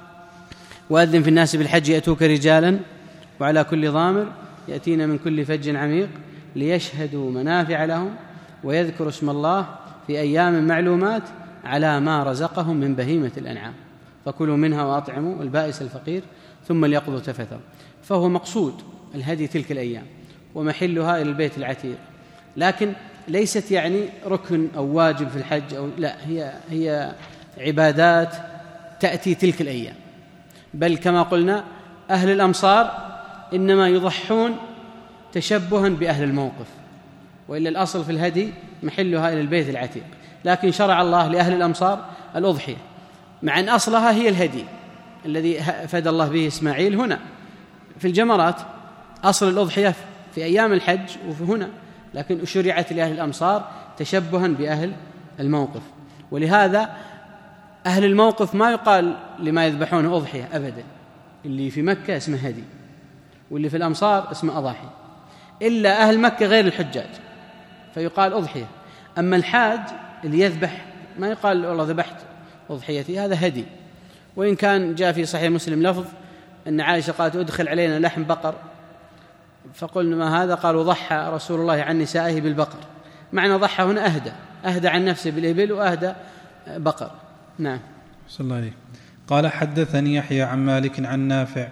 Speaker 1: وأذن في الناس بالحج يأتوك رجالا وعلى كل ضامر يأتين من كل فج عميق ليشهدوا منافع لهم ويذكروا اسم الله في أيام معلومات على ما رزقهم من بهيمة الأنعام فكلوا منها وأطعموا البائس الفقير ثم ليقضوا تفثهم. فهو مقصود الهدي تلك الأيام ومحلها إلى البيت العتيق، لكن ليست يعني ركن أو واجب في الحج أو لا، هي هي عبادات تأتي تلك الأيام. بل كما قلنا أهل الأمصار إنما يضحون تشبها بأهل الموقف، وإلا الأصل في الهدي محلها إلى البيت العتيق، لكن شرع الله لأهل الأمصار الأضحية، مع أن أصلها هي الهدي الذي فدى الله به إسماعيل هنا في الجمرات. أصل الأضحية في أيام الحج وفي هنا، لكن شرعت لأهل الأمصار تشبها بأهل الموقف. ولهذا أهل الموقف ما يقال لما يذبحونه أضحية أبدا، اللي في مكة اسمه هدي، واللي في الأمصار اسمه أضاحي، إلا أهل مكة غير الحجاج فيقال أضحية. أما الحاج اللي يذبح ما يقال والله ذبحت أضحيتي، هذا هدي. وإن كان جاء في صحيح مسلم لفظ أن عائشة قالت: أدخل علينا لحم بقر، فقلنا: ما هذا؟ قالوا: ضحى رسول الله عن نسائه بالبقر. معنى ضحى هنا أهدى أهدى عن نفسه بالإبل وأهدى بقر. نعم.
Speaker 2: صلى الله عليه. قال: حدثني يحيى عن مالك عن نافع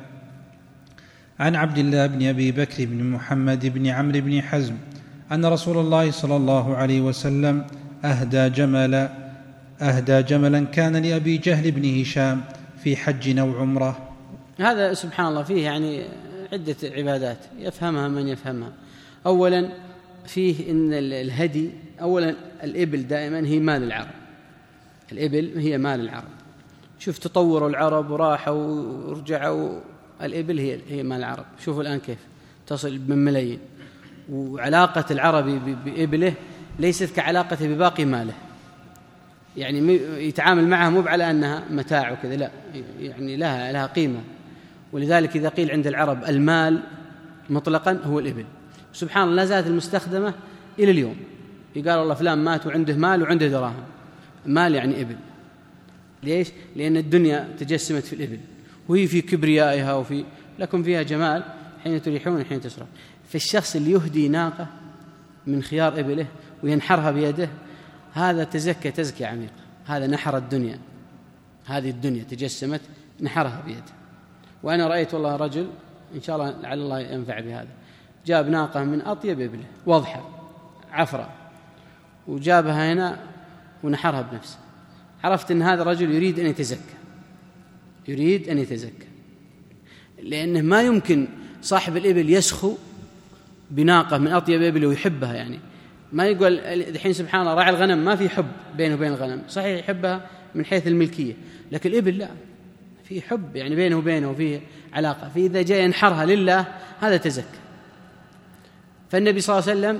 Speaker 2: عن عبد الله بن أبي بكر بن محمد بن عمرو بن حزم أن رسول الله صلى الله عليه وسلم أهدى جملا أهدى جملا كان لأبي جهل بن هشام في حج أو عمرة.
Speaker 1: هذا سبحان الله فيه يعني عدة عبادات يفهمها من يفهمها. أولا فيه إن الهدي، أولا الإبل دائما هي مال العرب، الإبل هي مال العرب. شوف تطوروا العرب وراحوا ورجعوا، الإبل هي هي مال العرب. شوفوا الآن كيف تصل من ملايين، وعلاقة العربي بإبله ليست كعلاقته بباقي ماله، يعني يتعامل معها مو على أنها متاع وكذا، لا، يعني لها لها قيمة. ولذلك إذا قيل عند العرب المال مطلقا هو الإبل. سبحان الله لا زالت المستخدمة إلى اليوم، يقال الله فلان مات وعنده مال وعنده دراهم. مال يعني إبل. ليش؟ لأن الدنيا تجسمت في الإبل، وهي في كبريائها وفي لكم فيها جمال حين تريحون وحين تسرحون. فالشخص اللي يهدي ناقة من خيار إبله وينحرها بيده، هذا تزكى تزكية عميقة، هذا نحر الدنيا، هذه الدنيا تجسمت نحرها بيده. وأنا رأيت والله رجل إن شاء الله لعل الله ينفع بهذا. جاب ناقة من أطيب إبله واضحة عفرة وجابها هنا ونحرها بنفسه، عرفت أن هذا الرجل يريد أن يتزكى، يريد أن يتزكى، لأنه ما يمكن صاحب الإبل يسخو بناقة من أطيب إبله ويحبها. يعني ما يقول الحين سبحان الله راعي الغنم ما في حب بينه وبين الغنم، صحيح يحبها من حيث الملكية، لكن الإبل لا، في حب يعني بينه وبينه وفيه علاقة، فإذا جاء ينحرها لله هذا تزكى. فالنبي صلى الله عليه وسلم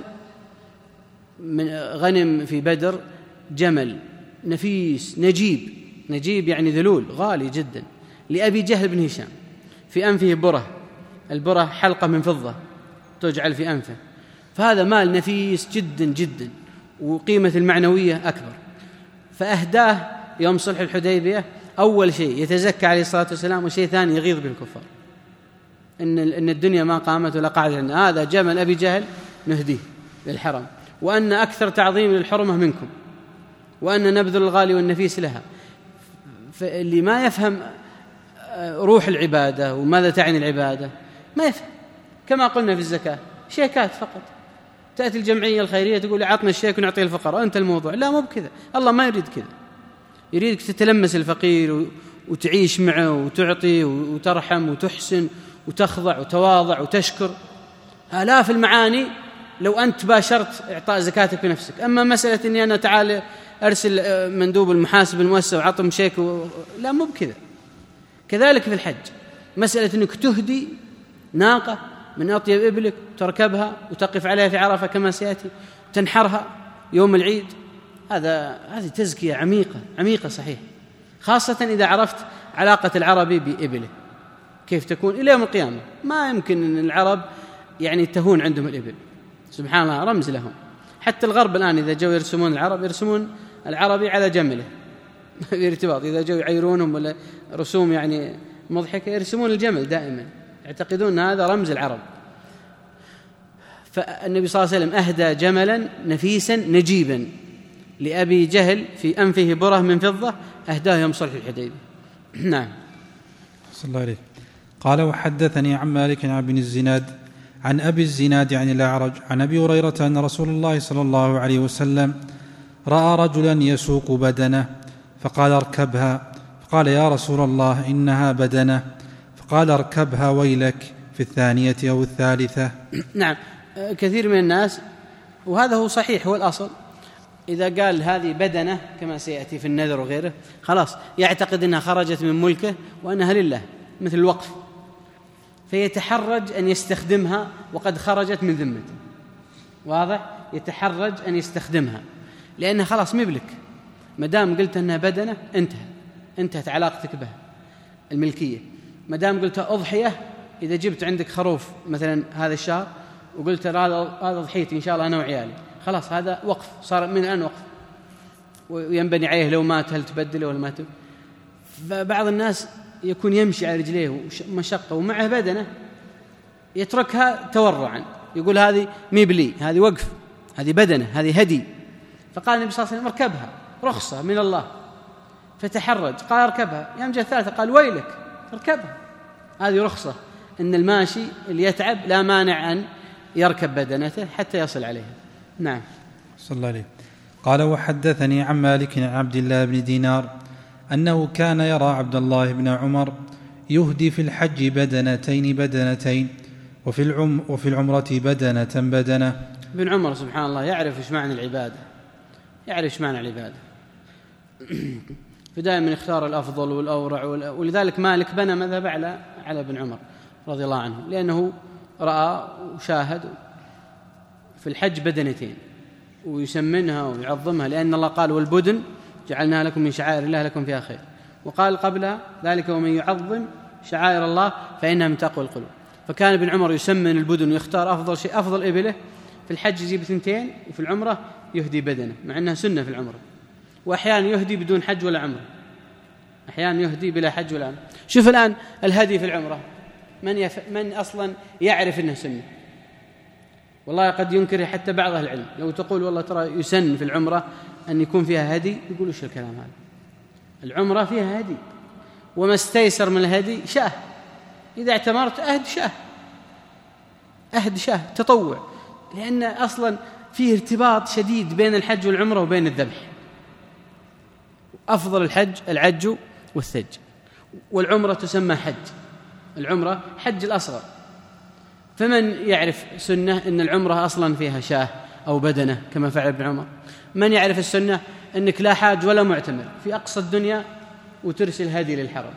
Speaker 1: من غنم في بدر جمل نفيس نجيب، نجيب يعني ذلول غالي جدا، لأبي جهل بن هشام، في أنفه بره، البره حلقة من فضة تجعل في أنفه، فهذا مال نفيس جدا جدا وقيمة المعنوية أكبر. فأهداه يوم صلح الحديبية، أول شيء يتزكى عليه الصلاة والسلام، وشيء ثاني يغيظ بالكفار إن إن الدنيا ما قامت ولا قعدت عندنا، هذا جمل أبي جهل نهديه للحرم، وأن أكثر تعظيم للحرمة منكم، وأن نبذل الغالي والنفيس لها. فاللي ما يفهم روح العبادة وماذا تعني العبادة ما يفهم. كما قلنا في الزكاة شيكات فقط، تأتي الجمعية الخيرية تقول عطنا الشيك ونعطيه الفقراء، أنت الموضوع. لا، مو بكذا، الله ما يريد كذا، يريدك تتلمس الفقير وتعيش معه وتعطي وترحم وتحسن وتخضع وتواضع وتشكر، آلاف المعاني لو أنت باشرت إعطاء زكاتك بنفسك. أما مسألة أني أنا تعال أرسل مندوب المحاسب المؤسسة وعطهم شيك و... لا، مو بكذا. كذلك في الحج مسألة أنك تهدي ناقة من أطيب إبلك تركبها وتقف عليها في عرفة كما سيأتي، تنحرها يوم العيد، هذا هذه تزكية عميقة عميقة صحيح، خاصة إذا عرفت علاقة العربي بإبله كيف تكون إلى يوم القيامة. ما يمكن أن العرب يعني تهون عندهم الإبل، سبحان الله رمز لهم. حتى الغرب الآن إذا جو يرسمون العرب يرسمون العربي على جمله بارتباط، إذا جو يعيرونهم ولا رسوم يعني مضحكة يرسمون الجمل دائما، يعتقدون أن هذا رمز العرب. فالنبي صلى الله عليه وسلم أهدى جملا نفيسا نجيبا لأبي جهل في أنفه بره من فضة، أهداه يوم صلح الحديبية. نعم.
Speaker 2: صلى الله عليه. قال وحدثني عن مالك عن بن الزناد عن أبي الزناد عن الأعرج عن أبي هريرة أن رسول الله صلى الله عليه وسلم رأى رجلا يسوق بدنه فقال اركبها، فقال يا رسول الله إنها بدنه، فقال اركبها ويلك في الثانية أو الثالثة.
Speaker 1: نعم، كثير من الناس، وهذا هو صحيح هو الأصل، إذا قال هذه بدنة كما سيأتي في النذر وغيره خلاص يعتقد أنها خرجت من ملكه وأنها لله مثل الوقف، فيتحرج أن يستخدمها وقد خرجت من ذمته. واضح؟ يتحرج أن يستخدمها لأنها خلاص مبلك، مدام قلت أنها بدنة انتهى انتهت علاقتك بها الملكية. مدام قلت أضحية، إذا جبت عندك خروف مثلا هذا الشهر وقلت هذا ضحيتي إن شاء الله أنا وعيالي، خلاص هذا وقف، صار من الآن وقف، وينبني عليه لو مات هل تبدله ولا ما تبدله. فبعض الناس يكون يمشي على رجليه ومشقة ومعه بدنة يتركها تورعا، يقول هذه ميبلي، هذه وقف، هذه بدنة، هذه هدي. فقال النبي صلى الله عليه وسلم اركبها، رخصة من الله. فتحرج، قال اركبها. يوم جاء الثالثة قال ويلك اركبها، هذه رخصة إن الماشي اللي يتعب لا مانع أن يركب بدنته حتى يصل عليها. نعم.
Speaker 2: صلى الله عليه. قال وحدثني عن مالك عن عبد الله بن دينار أنه كان يرى عبد الله بن عمر يهدي في الحج بدنتين بدنتين وفي العم وفي العمرة بدنة بدنة.
Speaker 1: ابن عمر سبحان الله يعرف ايش معنى العبادة، يعرف ايش معنى العبادة، فدائما يختار الأفضل والأورع، ولذلك مالك بنى مذهب على على ابن عمر رضي الله عنه، لأنه رأى وشاهد في الحج بدنتين ويسمنها ويعظمها، لأن الله قال والبدن جعلناها لكم من شعائر الله لكم فيها خير، وقال قبلها ذلك ومن يعظم شعائر الله فإنها من تقوى القلوب. فكان ابن عمر يسمن البدن ويختار أفضل شيء أفضل إبله، في الحج يجيب اثنتين وفي العمرة يهدي بدنه، مع أنها سنة في العمرة، وأحيانا يهدي بدون حج ولا عمرة، أحيانا يهدي بلا حج ولا عمرة. شوف الآن الهدي في العمرة من, يف... من أصلا يعرف أنه سنة، والله قد ينكر حتى بعض أهل العلم، لو تقول والله ترى يسن في العمرة أن يكون فيها هدي، يقول إيش الكلام هذا؟ العمرة فيها هدي، وما استيسر من الهدي شاه، إذا اعتمرت أهد شاه، أهد شاه تطوع، لأن أصلا فيه ارتباط شديد بين الحج والعمرة وبين الذبح. أفضل الحج العج والثج، والعمرة تسمى حج، العمرة حج الأصغر. فمن يعرف سنة أن العمرة أصلا فيها شاه أو بدنة كما فعل ابن عمر؟ من يعرف السنة أنك لا حاج ولا معتمر في أقصى الدنيا وترسل هدي للحرم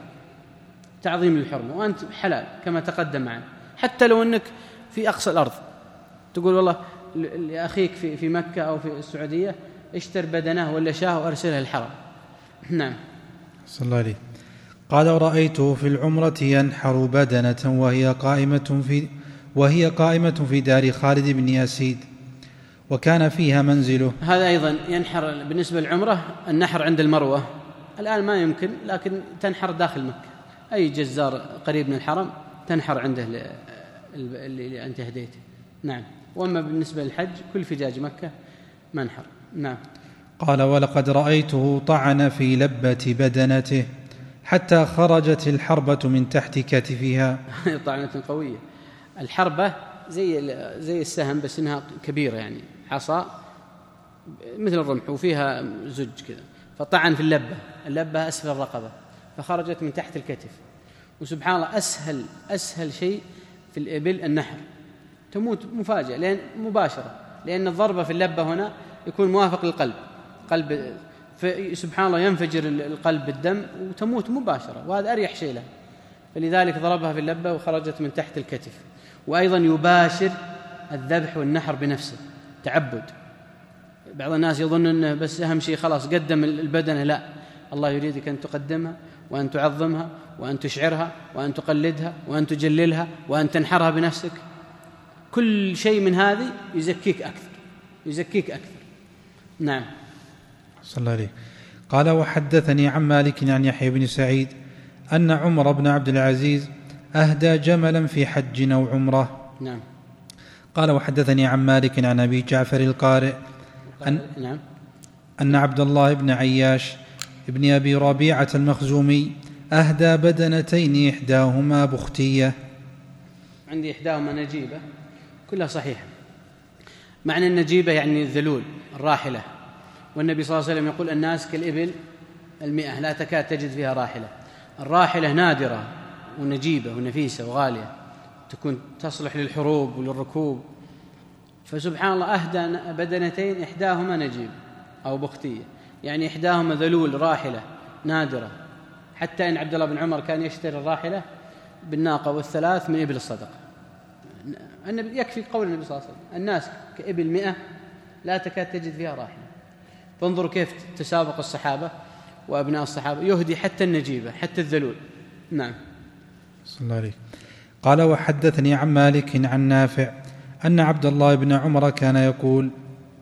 Speaker 1: تعظيم للحرمة وأنت حلال كما تقدم معنا، حتى لو أنك في أقصى الأرض تقول والله لأخيك في في مكة أو في السعودية اشتر بدنه ولا شاه وأرسلها للحرم. نعم.
Speaker 2: صلى الله عليه. قال: ورأيته في العمرة ينحر بدنة وهي قائمة في وهي قائمة في دار خالد بن يزيد وكان فيها منزله.
Speaker 1: هذا أيضا ينحر بالنسبة للعمرة، النحر عند المروة الآن ما يمكن، لكن تنحر داخل مكة، أي جزار قريب من الحرم تنحر عنده اللي أنت هديته. نعم. وأما بالنسبة للحج كل فجاج مكة منحر. نعم.
Speaker 2: قال: ولقد رأيته طعن في لبة بدنته حتى خرجت الحربة من تحت كتفها.
Speaker 1: طعنة قوية. الحربة زي زي السهم بس إنها كبيرة، يعني عصا مثل الرمح وفيها زج كذا، فطعن في اللبة، اللبة أسفل الرقبة فخرجت من تحت الكتف. وسبحان الله أسهل أسهل شيء في الإبل النحر، تموت مفاجأة لأن مباشرة، لأن الضربة في اللبة هنا يكون موافق للقلب، قلب سبحان الله ينفجر القلب بالدم وتموت مباشرة، وهذا أريح شيء له، فلذلك ضربها في اللبة وخرجت من تحت الكتف. وأيضا يباشر الذبح والنحر بنفسه تعبد. بعض الناس يظن أنه بس أهم شيء خلاص قدم البدنة، لا، الله يريدك أن تقدمها وأن تعظمها وأن تشعرها وأن تقلدها وأن تجللها وأن تنحرها بنفسك. كل شيء من هذه يزكيك أكثر يزكيك أكثر. نعم.
Speaker 2: صلى الله عليه. قال: وحدثني عن مالك عن يحيى بن سعيد أن عمر بن عبد العزيز أهدى جملا في حج أو عمرة.
Speaker 1: نعم.
Speaker 2: قال: وحدثني عن مالك عن أبي جعفر القارئ أن,
Speaker 1: نعم.
Speaker 2: أن عبد الله بن عياش ابن أبي ربيعة المخزومي أهدى بدنتين إحداهما بختية.
Speaker 1: عندي إحداهما نجيبة، كلها صحيحة. معنى النجيبة يعني الذلول الراحلة، والنبي صلى الله عليه وسلم يقول: الناس كالإبل المئة لا تكاد تجد فيها راحلة. الراحلة نادرة ونجيبة ونفيسة وغالية، تكون تصلح للحروب وللركوب. فسبحان الله أهدى بدنتين إحداهما نجيب أو بختية، يعني إحداهما ذلول راحلة نادرة، حتى إن عبد الله بن عمر كان يشتري الراحلة بالناقة والثلاث من إبل الصدقة. النبي يكفي قول النبي صلى الله عليه وسلم: الناس كإبل مئة لا تكاد تجد فيها راحلة. فانظروا كيف تسابق الصحابة وأبناء الصحابة، يهدي حتى النجيبة حتى الذلول. نعم.
Speaker 2: صلى الله عليه. قال: وحدثني عن مالك عن نافع أن عبد الله بن عمر كان يقول: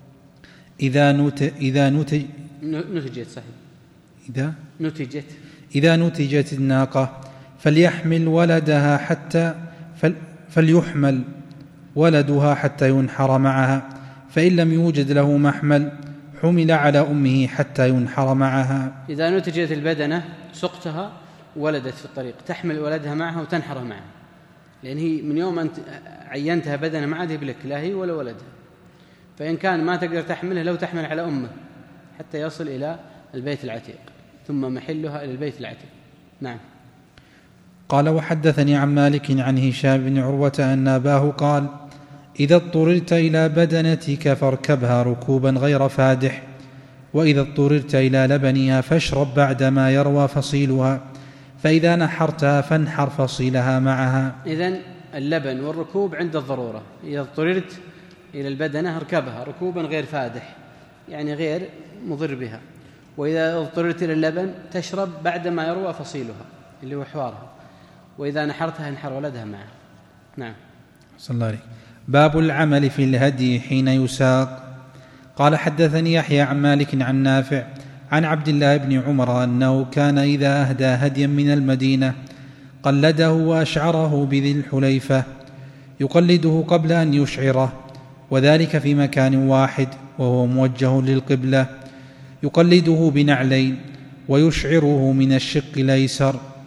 Speaker 2: إذا نت إذا نتج
Speaker 1: نتجت صحيح
Speaker 2: إذا
Speaker 1: نتجت
Speaker 2: إذا نتجت الناقة فليحمل ولدها حتى فل فليحمل ولدها حتى ينحر معها، فإن لم يوجد له محمل حمل على أمه حتى ينحر معها.
Speaker 1: إذا نتجت البدنة سقتها ولدت في الطريق تحمل ولدها معها وتنحر معها، لأن هي من يوم أنت عينتها بدنة ما عاد يبلك لا هي ولا ولدها، فإن كان ما تقدر تحمله لو تحمل على أمه حتى يصل إلى البيت العتيق، ثم محلها إلى البيت العتيق. نعم.
Speaker 2: قال: وحدثني عن مالك عن هشام بن عروة أن أباه قال: إذا اضطررت إلى بدنتك فاركبها ركوبا غير فادح، وإذا اضطررت إلى لبنها فاشرب بعدما يروى فصيلها، فإذا نحرتها فانحر فصيلها معها.
Speaker 1: إذن اللبن والركوب عند الضرورة. إذا اضطررت إلى البدنة اركبها ركوبا غير فادح، يعني غير مضر بها. وإذا اضطررت إلى اللبن تشرب بعدما يروى فصيلها اللي هو حوارها، وإذا نحرتها انحر ولدها معها. نعم.
Speaker 2: صلى الله عليه. باب العمل في الهدي حين يساق. قال: حدثني يحيى عن مالك عن نافع عن عبد الله بن عمر أنه كان إذا أهدى هديا من المدينة قلده وأشعره بذي الحليفة، يقلده قبل أن يشعره، وذلك في مكان واحد وهو موجه للقبلة، يقلده بنعلين ويشعره من الشق الأيسر،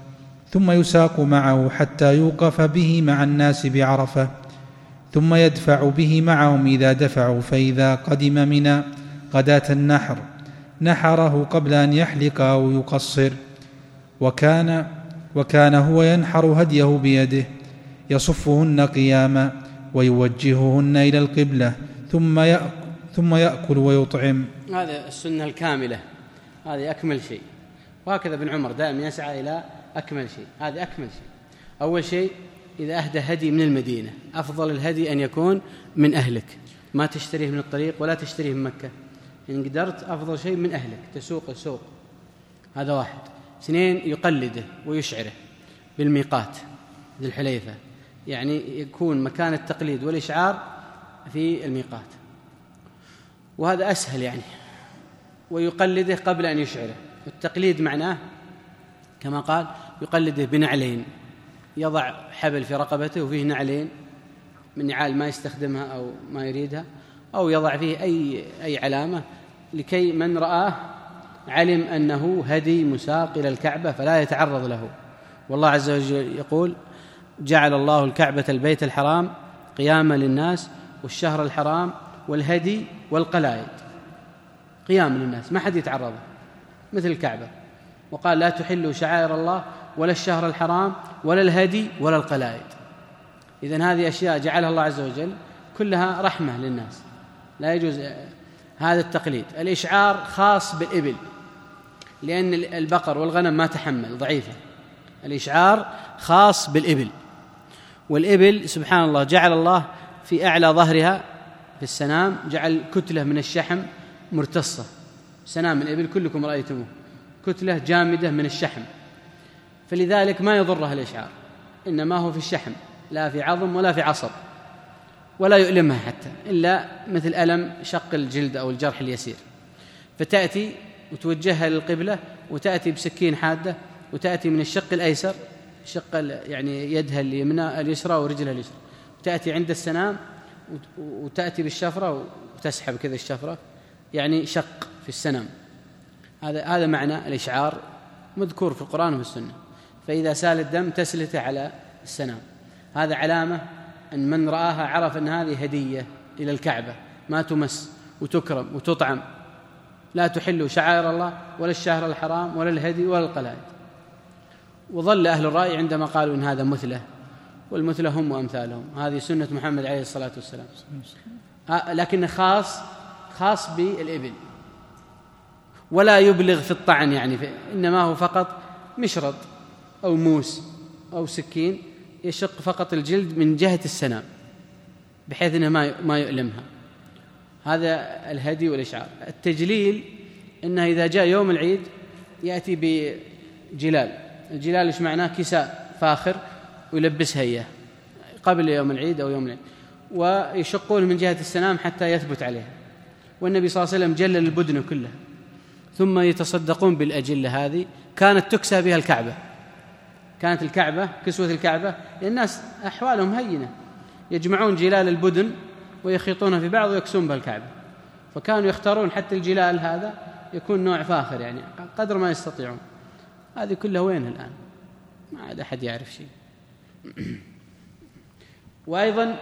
Speaker 2: ثم يساق معه حتى يوقف به مع الناس بعرفة، ثم يدفع به معهم إذا دفعوا، فإذا قدم منى غداة النحر نحره قبل أن يحلق أو يقصر، وكان, وكان هو ينحر هديه بيده يصفهن قياما ويوجههن إلى القبلة، ثم يأكل, ثم يأكل ويطعم.
Speaker 1: هذا السنة الكاملة، هذه أكمل شيء. وهكذا ابن عمر دائما يسعى إلى أكمل شيء، هذه أكمل شيء. أول شيء إذا أهدى هدي من المدينة، أفضل الهدي أن يكون من أهلك، ما تشتريه من الطريق ولا تشتريه من مكة، إن قدرت أفضل شيء من أهلك، تسوق السوق. هذا واحد. اثنين، يقلده ويشعره بالميقات ذي الحليفة، يعني يكون مكان التقليد والإشعار في الميقات، وهذا أسهل يعني. ويقلده قبل أن يشعره. التقليد معناه كما قال يقلده بنعلين، يضع حبل في رقبته وفيه نعلين من نعال ما يستخدمها أو ما يريدها، أو يضع فيه أي, أي علامة لكي من رآه علم أنه هدي مساق إلى الكعبة فلا يتعرض له. والله عز وجل يقول: جعل الله الكعبة البيت الحرام قياما للناس والشهر الحرام والهدي والقلائد، قيام للناس ما حد يتعرض مثل الكعبة. وقال: لا تحلوا شعائر الله ولا الشهر الحرام ولا الهدي ولا القلائد. إذن هذه أشياء جعلها الله عز وجل كلها رحمة للناس، لا يجوز هذا التقليد. الإشعار خاص بالإبل، لأن البقر والغنم ما تحمل، ضعيفة. الإشعار خاص بالإبل، والإبل سبحان الله جعل الله في أعلى ظهرها في السنام جعل كتلة من الشحم مرتصة. سنام الإبل كلكم رأيتموه، كتلة جامدة من الشحم، فلذلك ما يضرها الإشعار، إنما هو في الشحم لا في عظم ولا في عصب، ولا يؤلمها حتى إلا مثل ألم شق الجلد أو الجرح اليسير. فتأتي وتوجهها للقبلة، وتأتي بسكين حادة، وتأتي من الشق الأيسر، شق يعني يدها اليمنى اليسرى ورجلها اليسرى، وتأتي عند السنام وتأتي بالشفرة وتسحب كذا الشفرة، يعني شق في السنام. هذا هذا معنى الإشعار، مذكور في القرآن وفي السنة. فإذا سال الدم تسلته على السنام، هذا علامة أن من رآها عرف أن هذه هدية إلى الكعبة، ما تمس وتكرم وتطعم. لا تحلوا شعائر الله ولا الشهر الحرام ولا الهدي ولا القلائد. وظل أهل الرأي عندما قالوا إن هذا مثلة، والمثلة هم وأمثالهم، هذه سنة محمد عليه الصلاة والسلام، لكن خاص خاص بالإبل، ولا يبلغ في الطعن، يعني إنما هو فقط مشرط أو موس أو سكين يشق فقط الجلد من جهة السنام بحيث أنه ما يؤلمها. هذا الهدي والإشعار. التجليل إنه إذا جاء يوم العيد يأتي بجلال. الجلال إيش معناه؟ كساء فاخر ويلبسها إياه قبل يوم العيد أو يوم العيد، ويشقون من جهة السنام حتى يثبت عليها. والنبي صلى الله عليه وسلم جلل البدن كلها، ثم يتصدقون بالأجلة هذه. كانت تكسى بها الكعبة، كانت الكعبة كسوة الكعبة، الناس أحوالهم هينة، يجمعون جلال البدن ويخيطونها في بعض ويكسون بها الكعبة. فكانوا يختارون حتى الجلال هذا يكون نوع فاخر، يعني قدر ما يستطيعون. هذه كلها وينها الآن؟ ما عاد أحد يعرف شيء. وأيضا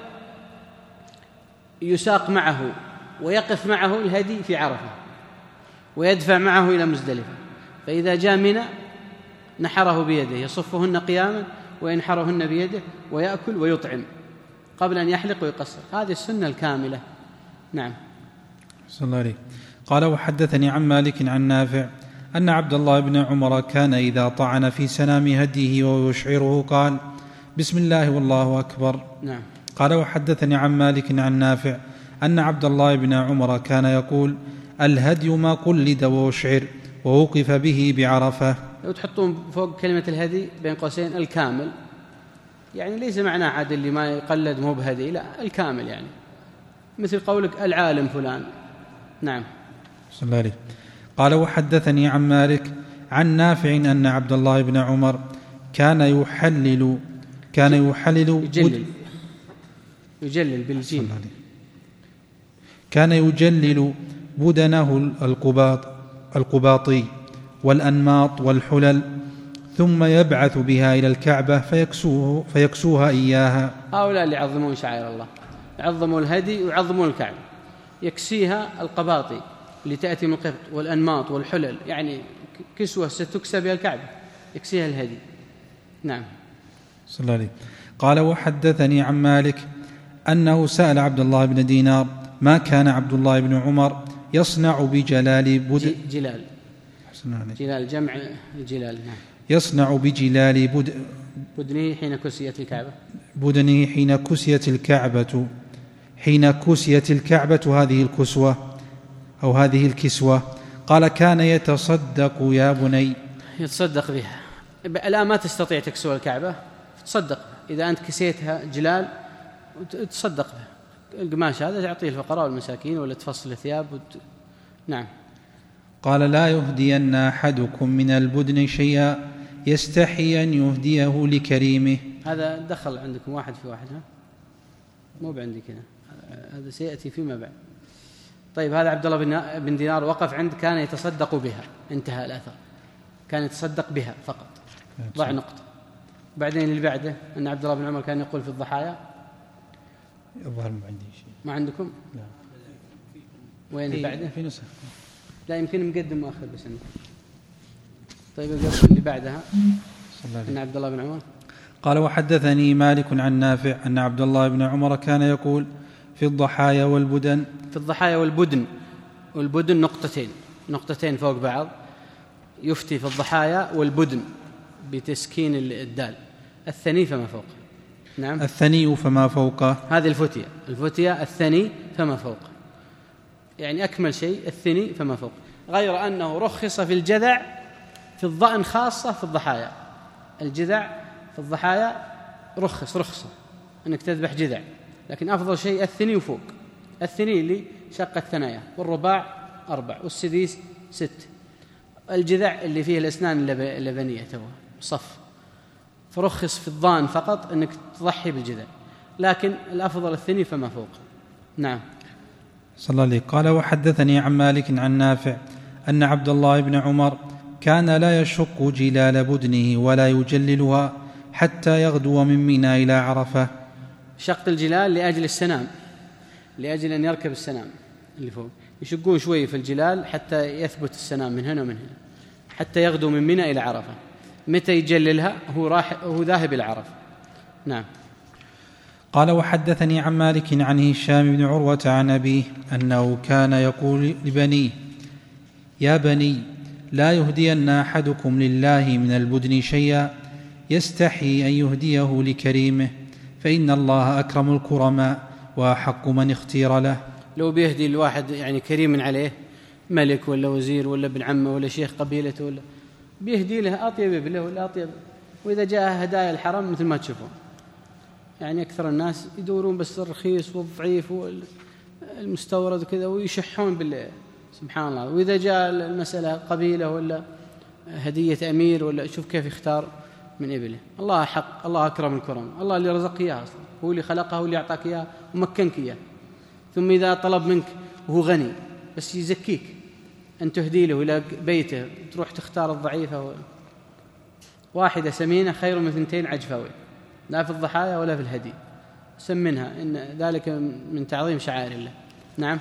Speaker 1: يساق معه ويقف معه الهدي في عرفة، ويدفع معه إلى مزدلفة. فإذا جاء منى نحره بيده، يصفهن قياما وينحرهن بيده، ويأكل ويطعم قبل أن يحلق ويقصر. هذه السنة الكاملة. نعم.
Speaker 2: صلى الله عليه. قال: وحدثني عن مالك عن نافع أن عبد الله بن عمر كان إذا طعن في سنام هديه ويشعره قال: بسم الله والله أكبر.
Speaker 1: نعم.
Speaker 2: قال: وحدثني عن مالك عن نافع أن عبد الله بن عمر كان يقول: الهدي ما قلد وأشعر ووقف به بعرفة.
Speaker 1: لو تحطون فوق كلمة الهدي بين قوسين الكامل، يعني ليس معناه عاد اللي ما يقلد مو بهدي، لا، الكامل، يعني مثل قولك العالم فلان. نعم.
Speaker 2: صلى الله عليه. قال: وحدثني عن مالك عن نافع أن عبد الله بن عمر كان يحلل كان يحلل
Speaker 1: يجلل يجلل بالجيم،
Speaker 2: كان يجلل بدنه القباط القباطي والأنماط والحلل، ثم يبعث بها إلى الكعبة فيكسوه فيكسوها إياها.
Speaker 1: هؤلاء اللي يعظمون شعائر الله، يعظمون الهدي ويعظمون الكعبة، يكسيها القباطي اللي تأتي من القبط والأنماط والحلل، يعني كسوة ستكسى بها الكعبة، يكسيها الهدي. نعم.
Speaker 2: صلى الله عليه. قال وحدثني عن مالك أنه سأل عبد الله بن دينار ما كان عبد الله بن عمر يصنع بجلال بد
Speaker 1: جلال جلال جمع الجلال. نعم.
Speaker 2: يصنع بجلال بد
Speaker 1: بدنه حين كسيت الكعبة
Speaker 2: بدنه حين كسيت الكعبة حين كسيت الكعبة هذه الكسوة أو هذه الكسوة. قال كان يتصدق يا بني.
Speaker 1: يتصدق بها. الآن ما تستطيع تكسو الكعبة، تصدق إذا أنت كسيتها جلال تصدق بها. القماش هذا تعطيه الفقراء والمساكين ولا تفصل الثياب وت... نعم.
Speaker 2: قال لا يهدين أحدكم من البدن شيئا يستحي أن يهديه لكريمه.
Speaker 1: هذا دخل عندكم واحد في واحد، ها مو بعندي كذا، هذا سيأتي فيما بعد. طيب هذا عبد الله بن دينار وقف عند كان يتصدق بها، انتهى الأثر، كان يتصدق بها فقط، ضع نقطة. بعدين اللي بعده أن عبد الله بن عمر كان يقول في الضحايا.
Speaker 2: الظاهر ما عندي شيء.
Speaker 1: ما عندكم؟
Speaker 2: لا.
Speaker 1: وين اللي بعده؟
Speaker 2: في نسخ.
Speaker 1: لا يمكن مقدم مؤخر بس عندك. طيب القصة اللي بعدها أن عبد الله بن عمر
Speaker 2: قال وحدثني مالك عن نافع أن عبد الله بن عمر كان يقول في الضحايا والبدن.
Speaker 1: في الضحايا والبدن، والبدن نقطتين نقطتين فوق بعض، يفتي في الضحايا والبدن بتسكين الدال، الثني فما فوق. نعم.
Speaker 2: الثني فما فوقه،
Speaker 1: هذه الفتية الفتية الثني فما فوق، يعني أكمل شيء الثني فما فوق، غير أنه رخص في الجذع في الضأن خاصة في الضحايا. الجذع في الضحايا رخص رخصة أنك تذبح جذع، لكن أفضل شيء الثني وفوق. الثني اللي شق الثنايا، والرباع أربع، والسديس ست. الجذع اللي فيه الأسنان اللبنية توه صف، فرخص في الضان فقط أنك تضحي بالجذع، لكن الأفضل الثني فما فوق. نعم.
Speaker 2: صلى الله عليه. قال وحدثني عن مالك عن نافع أن عبد الله بن عمر كان لا يشق جلال بدنه ولا يجللها حتى يغدو من منى إلى عرفة.
Speaker 1: شق الجلال لأجل السنام، لأجل أن يركب السنام اللي فوق، يشقون شوي في الجلال حتى يثبت السنام من هنا ومن هنا، حتى يغدو من منى إلى عرفة. متى يجللها؟ هو راح هو ذاهب إلى عرفة. نعم.
Speaker 2: قال وحدثني عن مالك عن هشام بن عروة عن أبيه أنه كان يقول لبنيه يا بني لا يهدين أحدكم لله من البدن شيئا يستحي أن يهديه لكريمه فإن الله أكرم الكرماء وأحق من اختير له.
Speaker 1: لو بيهدي الواحد يعني كريم عليه، ملك ولا وزير ولا ابن عمه ولا شيخ قبيلته، ولا بيهدي له أطيب ابنه ولا أطيب. وإذا جاء هدايا الحرم مثل ما تشوفون، يعني أكثر الناس يدورون بس الرخيص والضعيف والمستورد وكذا ويشحون بالله سبحان الله. وإذا جاء المسألة قبيلة ولا هدية أمير ولا شوف كيف يختار من إبله. الله حق، الله أكرم الكرم، الله اللي رزق إياه أصلا، هو اللي خلقه، هو اللي أعطاك إياه ومكنك إياه. ثم إذا طلب منك وهو غني بس يزكيك أن تهدي له إلى بيته، تروح تختار الضعيفة. واحدة سمينة خير من ثنتين عجفاوي، لا في الضحايا ولا في الهدي. سمنها إن ذلك من تعظيم شعائر الله. نعم.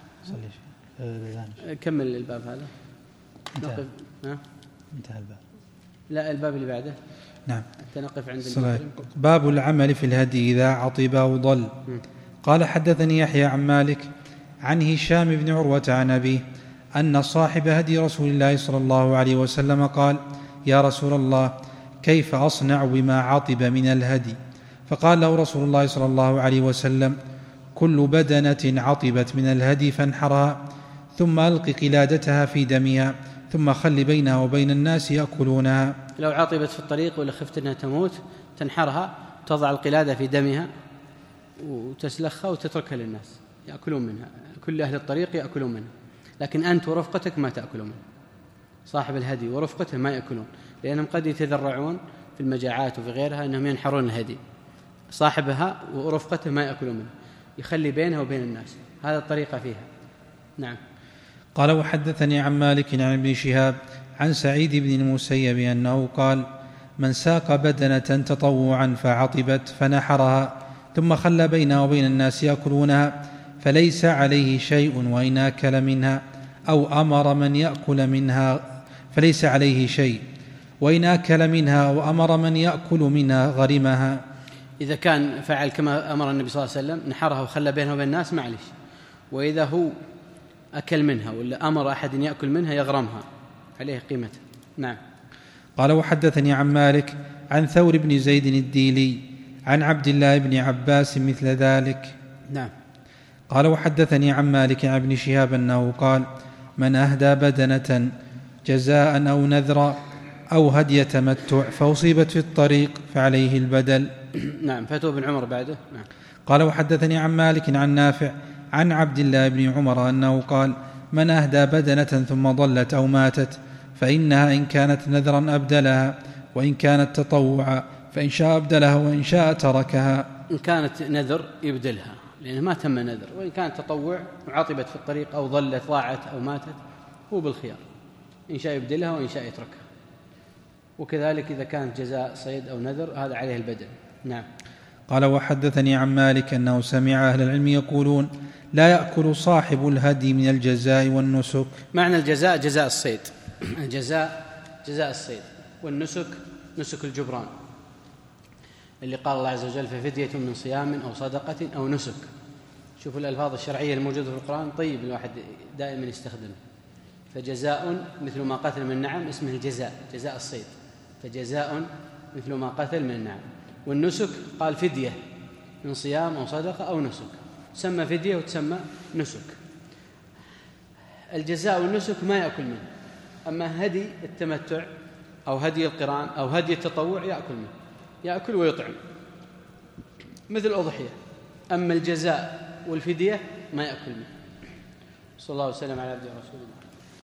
Speaker 1: كمل الباب هذا.
Speaker 2: انتهى.
Speaker 1: ها؟
Speaker 2: انتهى الباب.
Speaker 1: لا الباب اللي بعده.
Speaker 2: نعم.
Speaker 1: نقف عند
Speaker 2: باب العمل في الهدي إذا عطب أو ضل. قال حدثني يحيى عن مالك عن هشام بن عروة عن أبيه أن صاحب هدي رسول الله صلى الله عليه وسلم قال يا رسول الله كيف أصنع بما عطب من الهدي؟ فقال له رسول الله صلى الله عليه وسلم كل بدنة عطبت من الهدي فانحرها ثم ألق قلادتها في دمها ثم خل بينها وبين الناس يأكلونها.
Speaker 1: لو عطبت في الطريق ولا خفت أنها تموت تنحرها، تضع القلادة في دمها وتسلخها وتتركها للناس يأكلون منها، كل أهل الطريق يأكلون منها، لكن أنت ورفقتك ما تأكلون منها. صاحب الهدي ورفقته ما يأكلون، لأنهم قد يتذرعون في المجاعات وفي غيرها أنهم ينحرون الهدي. صاحبها ورفقته ما يأكلون منها، يخلي بينها وبين الناس، هذا الطريقة فيها. نعم.
Speaker 2: قال وحدثني عن مالك عن ابن شهاب عن سعيد بن المسيب أنه قال من ساق بدنة تطوعا فعطبت فنحرها ثم خلى بينها وبين الناس يأكلونها فليس عليه شيء وإن أكل منها أو أمر من يأكل منها فليس عليه شيء وإن أكل منها أو أمر من يأكل منها غرمها.
Speaker 1: إذا كان فعل كما أمر النبي صلى الله عليه وسلم نحرها وخلى بينها وبين الناس معلش، وإذا هو أكل منها ولا أمر أحد يأكل منها يغرمها عليه قيمتها. نعم.
Speaker 2: قال وحدثني عن مالك عن ثور بن زيد الديلي عن عبد الله بن عباس مثل ذلك.
Speaker 1: نعم.
Speaker 2: قال وحدثني عن مالك عن ابن شهاب أنه قال من أهدى بدنة جزاء أو نذرا أو هدي تمتع فأصيبت في الطريق فعليه البدل.
Speaker 1: نعم. فتوى بن عمر بعده. نعم.
Speaker 2: قال وحدثني عن مالك عن نافع عن عبد الله بن عمر أنه قال من أهدى بدنة ثم ضلت أو ماتت فإنها إن كانت نذرا أبدلها وإن كانت تطوعا فإن شاء أبدلها وإن شاء تركها.
Speaker 1: إن كانت نذر يبدلها لأنه ما تم نذر، وإن كانت تطوع وعطبت في الطريق أو ضلت ضاعت أو ماتت هو بالخيار، إن شاء يبدلها وإن شاء يتركها. وكذلك إذا كانت جزاء صيد أو نذر هذا عليه البدل. نعم.
Speaker 2: قال وحدثني عن مالك أنه سمع أهل العلم يقولون لا يأكل صاحب الهدي من الجزاء والنسك.
Speaker 1: معنى الجزاء جزاء الصيد، الجزاء جزاء الصيد، والنسك نسك الجبران اللي قال الله عز وجل ففدية من صيام أو صدقة أو نسك. شوفوا الألفاظ الشرعية الموجودة في القرآن طيب الواحد دائما يستخدمه. فجزاء مثل ما قتل من النعم اسمه الجزاء، جزاء الصيد، فجزاء مثل ما قتل من النعم. والنسك قال فدية من صيام أو صدقة أو نسك، تسمى فدية وتسمى نسك. الجزاء والنسك ما يأكل منه، أما هدي التمتع أو هدي القران أو هدي التطوع يأكل منه، يأكل ويطعم مثل الأضحية. أما الجزاء والفدية ما يأكل منه. صلى الله وسلم على عبده ورسوله.